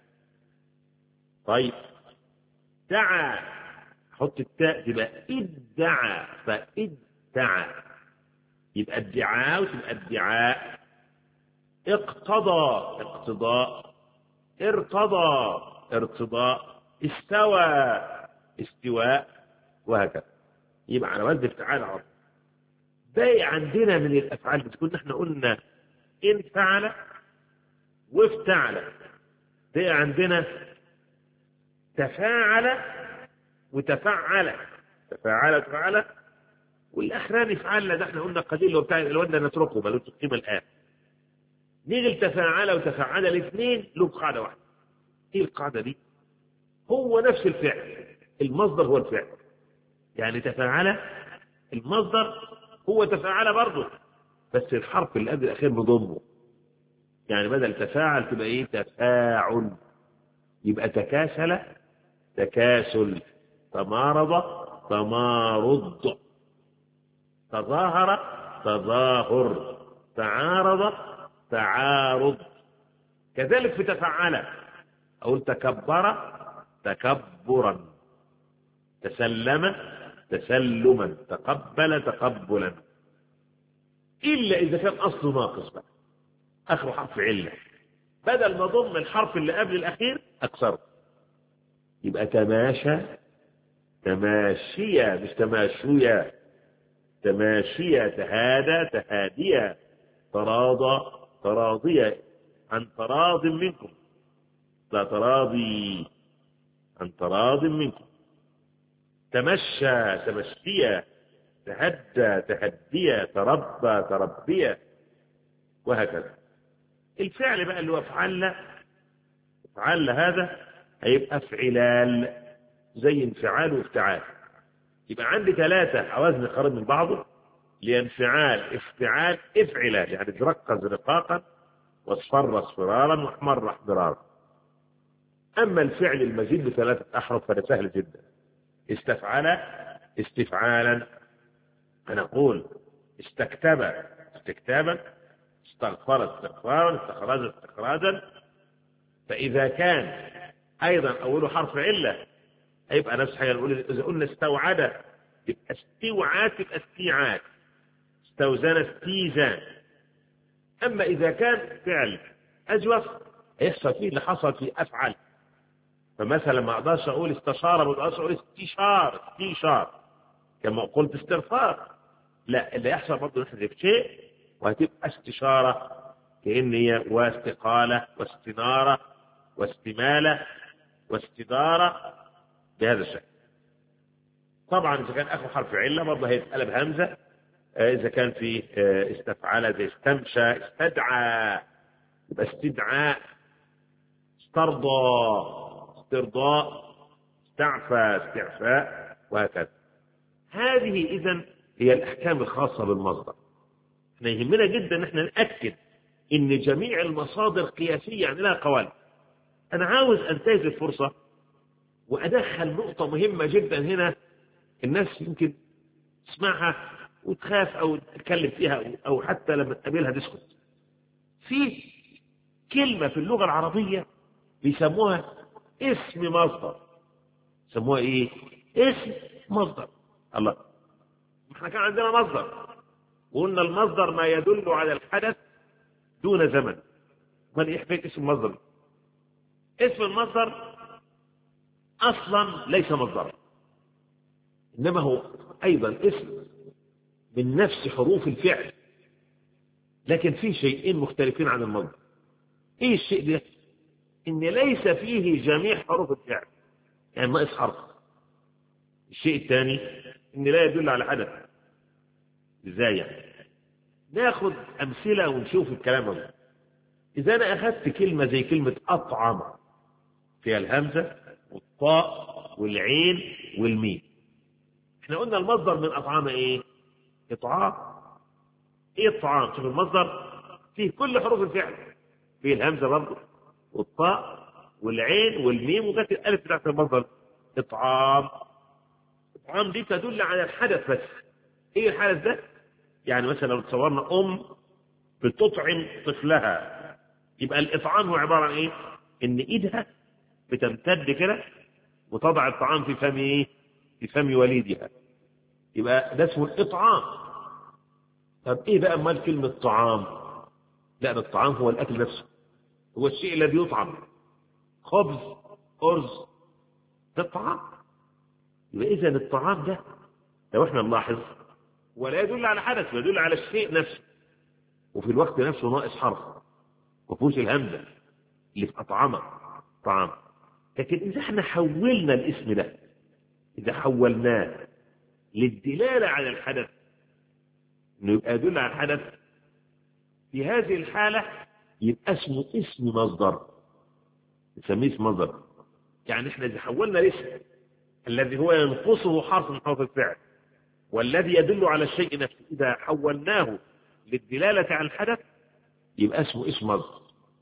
طيب دعا، حط التاء تبقى ادعى فادعى، يبقى ادعاء وتبقى ادعاء. اقتضى اقتضاء، ارتضى ارتضاء، استوى استواء، وهكذا. يبقى على وزن افتعال عرض. باقي عندنا من الافعال بتكون احنا قلنا انفعل وافتعل، باقي عندنا تفاعل وتفعل، تفاعل وتفعل، والاخراني فعل ده احنا قلنا قليل لو بتاع الواد نتركه ملوش قيمه الان. نيجي لتفاعل وتفعل، الاثنين له قاعده واحده. ايه القاعده دي؟ هو نفس الفعل، المصدر هو الفعل، يعني تفاعل المصدر هو تفاعل برضه، بس الحرف اللي قبل الاخير بضمه. يعني بدل تفاعل تبقى ايه؟ تفاعل. يبقى تكاسل تكاسل، تمارض تمارض، تظاهر تظاهر، تعارض تعارض. كذلك في تفعل، أقول تكبر تكبرا، تسلم تسلما، تقبل تقبلا، إلا إذا كان أصله ناقص بقى، آخره حرف علة، بدل ما ضم الحرف اللي قبل الأخير أكثره، يبقى تماشى تماشية مش تماشوية، تماشية، تهادى تهادية، تراضى تراضية، عن تراض منكم، لا تراضي، عن تراض منكم، تمشى تمشية، تهدى تهدية، تربى تربية، وهكذا. الفعل بقى اللي هو افعل، افعل هذا هيبقى افعلال، زي انفعال وافتعال. يبقى عندي ثلاثة عوازن خارج من بعضه، لانفعال افتعال افعلال، يعني تركز رقاقا واصفر اصفرارا واحمر احمرارا. اما الفعل المزيد بثلاثة احرف فده سهل جدا. استفعل استفعالا، فنقول استكتب استكتابا، استغفر استغفارا، استخرج استخراجا. فإذا كان أيضا أوله حرف علة هيبقى نفس حاجة. نقول إذا قلنا استوعد يبقى استوعاد، يبقى استيعاد، استوزن استيزان. أما إذا كان فعل أجوف هيحصل فيه اللي حصل في أفعل. فمثلا ما أقدرش أقول استشار، ما أقدرش أقول استشار استشار كما قلت استغفار، لا، اللي يحصل برضه نحذف شيء وهتبقى استشارة، كأن هي واستقالة واستنارة واستمالة واستدارة بهذا الشكل. طبعا إذا كان آخر حرف علة برضه هيتقلب همزة. إذا كان في استفعل زي استمشى استدعى يبقى استدعاء، استرضى استرضاء، استعفى استعفاء، وهكذا. هذه إذن هي الأحكام الخاصة بالمصدر. احنا يهمنا جدا ان احنا نأكد ان جميع المصادر قياسية، يعني لها قوالب. انا عاوز انتهز الفرصة وادخل نقطة مهمة جدا هنا، الناس يمكن تسمعها وتخاف او تتكلم فيها او حتى لما تقابلها تسكت. في كلمة في اللغة العربية بيسموها اسم مصدر. يسموها ايه؟ اسم مصدر. الله، احنا كان عندنا مصدر وقلنا المصدر ما يدل على الحدث دون زمن. من يحفظ اسم المصدر؟ اسم المصدر اصلا ليس مصدرا، انما هو ايضا اسم من نفس حروف الفعل، لكن في شيئين مختلفين عن المصدر. ايه الشيء ده؟ ان ليس فيه جميع حروف الفعل، يعني ناقص حرف. الشيء الثاني ان لا يدل على حدث. ازاي يعني؟ ناخد امثله ونشوف الكلام ده. اذا انا اخذت كلمه زي كلمه اطعم، فيها الهمزه والطاء والعين والميم. احنا قلنا المصدر من اطعام ايه؟ اطعام. ايه الطعام؟ شوف المصدر فيه كل حروف الفعل، فيه الهمزه برضه والطاء والعين والميم، وجت الالف بتاعت المصدر اطعام. اطعام دي تدل على الحدث بس. ايه الحدث ده؟ يعني مثلا لو تصورنا بتطعم طفلها، يبقى الاطعام هو عباره عن ايه؟ ان ايدها بتمتد كده وتضع الطعام في فم ايه؟ في فم وليدها، يبقى ده اسمه الاطعام. طب ايه بقى امال كلمه طعام؟ لا، ده الطعام هو الاكل نفسه، هو الشيء الذي يطعم. خبز، ارز، ده الطعام. يبقى اذا الطعام ده لو احنا نلاحظ ولا يدل على حدث، يدل على الشيء نفسه، وفي الوقت نفسه ناقص حرف وفوش الهمزه اللي في اطعمه طعام. لكن اذا احنا حولنا الاسم ده، اذا حولناه للدلاله على الحدث انه يبقى يدل على الحدث، في هذه الحاله يبقى اسمه اسم مصدر، نسميه اسم مصدر. يعني احنا اذا حولنا الاسم الذي هو ينقصه حرف من حروف الفعل والذي يدل على الشيء نفسه، اذا حولناه للدلاله على الحدث يبقى اسمه اسم مصدر.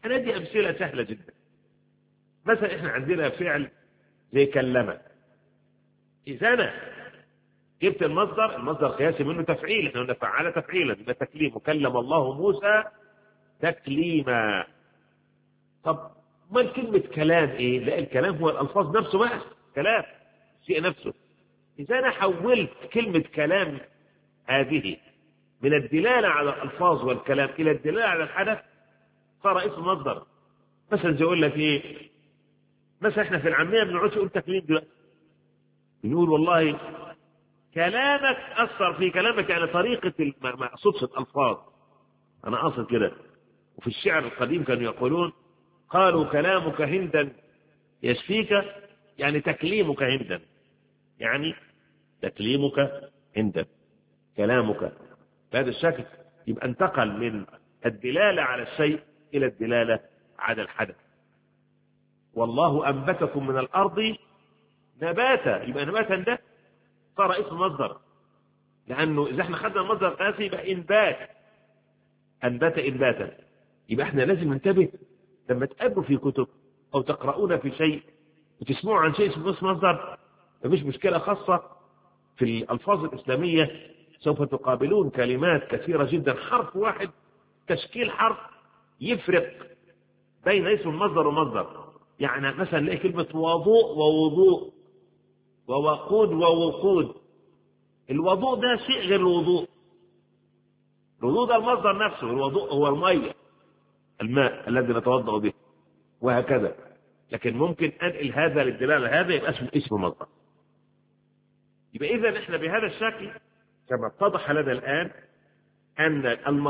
أنا دي أمثلة سهلة جدا. مثلا إحنا عندنا فعل زي كلمة، إذا أنا جبت المصدر قياسي منه تفعيل، إحنا قلنا فعل تفعيلا، يبقى تكليم، وكلم الله موسى تكليما. طب ما كلمة كلام إيه؟ لا، الكلام هو الألفاظ نفسه بقى، كلام الشيء نفسه. إذا أنا حولت كلمة كلام هذه من الدلالة على الألفاظ والكلام إلى الدلالة على الحدث صار اسم مصدر. مثلا زي أقول لك إيه، مثلا إحنا في العامية بنقعد نقول تكليم دلوقتي، بنقول والله كلامك أثر في كلامك، يعني طريقة ما أقصدش الألفاظ، أنا أقصد كده. وفي الشعر القديم كانوا يقولون قالوا كلامك هندا يشفيك، يعني تكليمك هندا، يعني تكليمك هندا، كلامك بهذا الشكل. يبقى انتقل من الدلالة على الشيء إلى الدلالة على الحدث. والله أنبتكم من الأرض نباتا، يبقى نباتا ده صار اسم مصدر، لأنه إذا احنا خدنا المصدر القياسي يبقى إنبات، أنبت إنباتا. يبقى احنا لازم ننتبه لما تقابلوا في كتب أو تقرؤون في شيء وتسمعوا عن شيء اسمه اسم مصدر، مفيش مشكلة خاصة في الألفاظ الإسلامية. سوف تقابلون كلمات كثيرة جدا، حرف واحد، تشكيل حرف يفرق بين اسم المصدر ومصدر. يعني مثلا نلاقي كلمة وضوء ووضوء، ووقود ووقود. الوضوء ده شيء غير الوضوء. الوضوء ده المصدر نفسه، الوضوء هو المية، الماء الذي نتوضأ به، وهكذا. لكن ممكن أنقل هذا للدلالة هذا يبقى اسم مصدر. يبقى إذا إحنا بهذا الشكل كما اتضح لنا الآن أن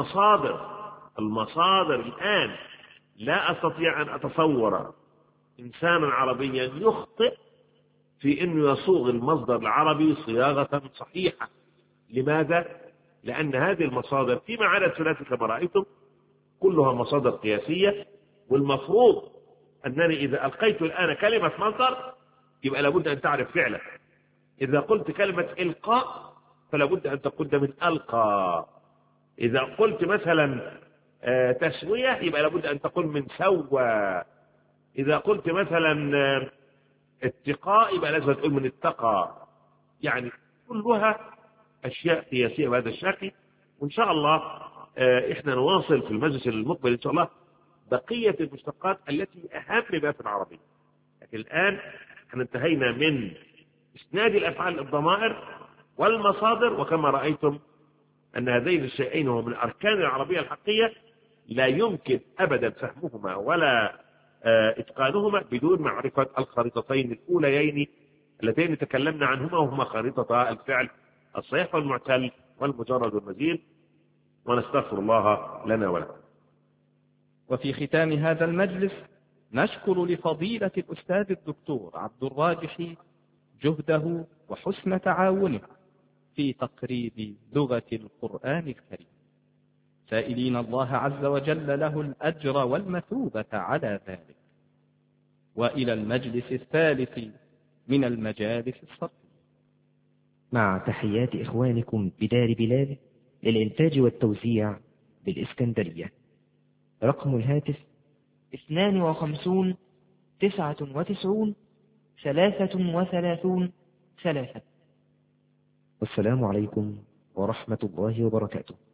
المصادر الآن لا أستطيع أن أتصور إنسانا عربيا يخطئ في أنه يصوغ المصدر العربي صياغة صحيحة. لماذا؟ لأن هذه المصادر فيما عدا الثلاثي كما رأيتم كلها مصادر قياسية، والمفروض أنني إذا ألقيت الآن كلمة مصدر يبقى لابد أن تعرف فعله. إذا قلت كلمة إلقاء فلا بد أن تقول من ألقى. إذا قلت مثلا تسوية يبقى لابد أن تقول من سوى. إذا قلت مثلا اتقاء يبقى لازم تقول من اتقى. يعني كلها أشياء قياسية بهذا الشكل. وإن شاء الله إحنا نواصل في المجلس المقبل إن شاء الله بقية المشتقات التي أهم ما في العربية. لكن الآن احنا انتهينا من إسناد الأفعال الضمائر والمصادر، وكما رأيتم أن هذين الشيئين هما من أركان العربية الحقيقية، لا يمكن أبدا فهمهما ولا إتقانهما بدون معرفة الخريطتين الأوليين اللتين تكلمنا عنهما، وهما خريطة الفعل الصحيح والمعتل والمجرد والمزيد. ونستغفر الله لنا ولكم. وفي ختام هذا المجلس نشكر لفضيلة الأستاذ الدكتور عبد الراجح جهده وحسن تعاونه في تقريب لغة القرآن الكريم، سائلين الله عز وجل له الأجر والمثوبة على ذلك. وإلى المجلس الثالث من المجالس الصرفية، مع تحيات إخوانكم بدار بلال للإنتاج والتوزيع بالإسكندرية. رقم الهاتف 52 99 33 3. والسلام عليكم ورحمة الله وبركاته.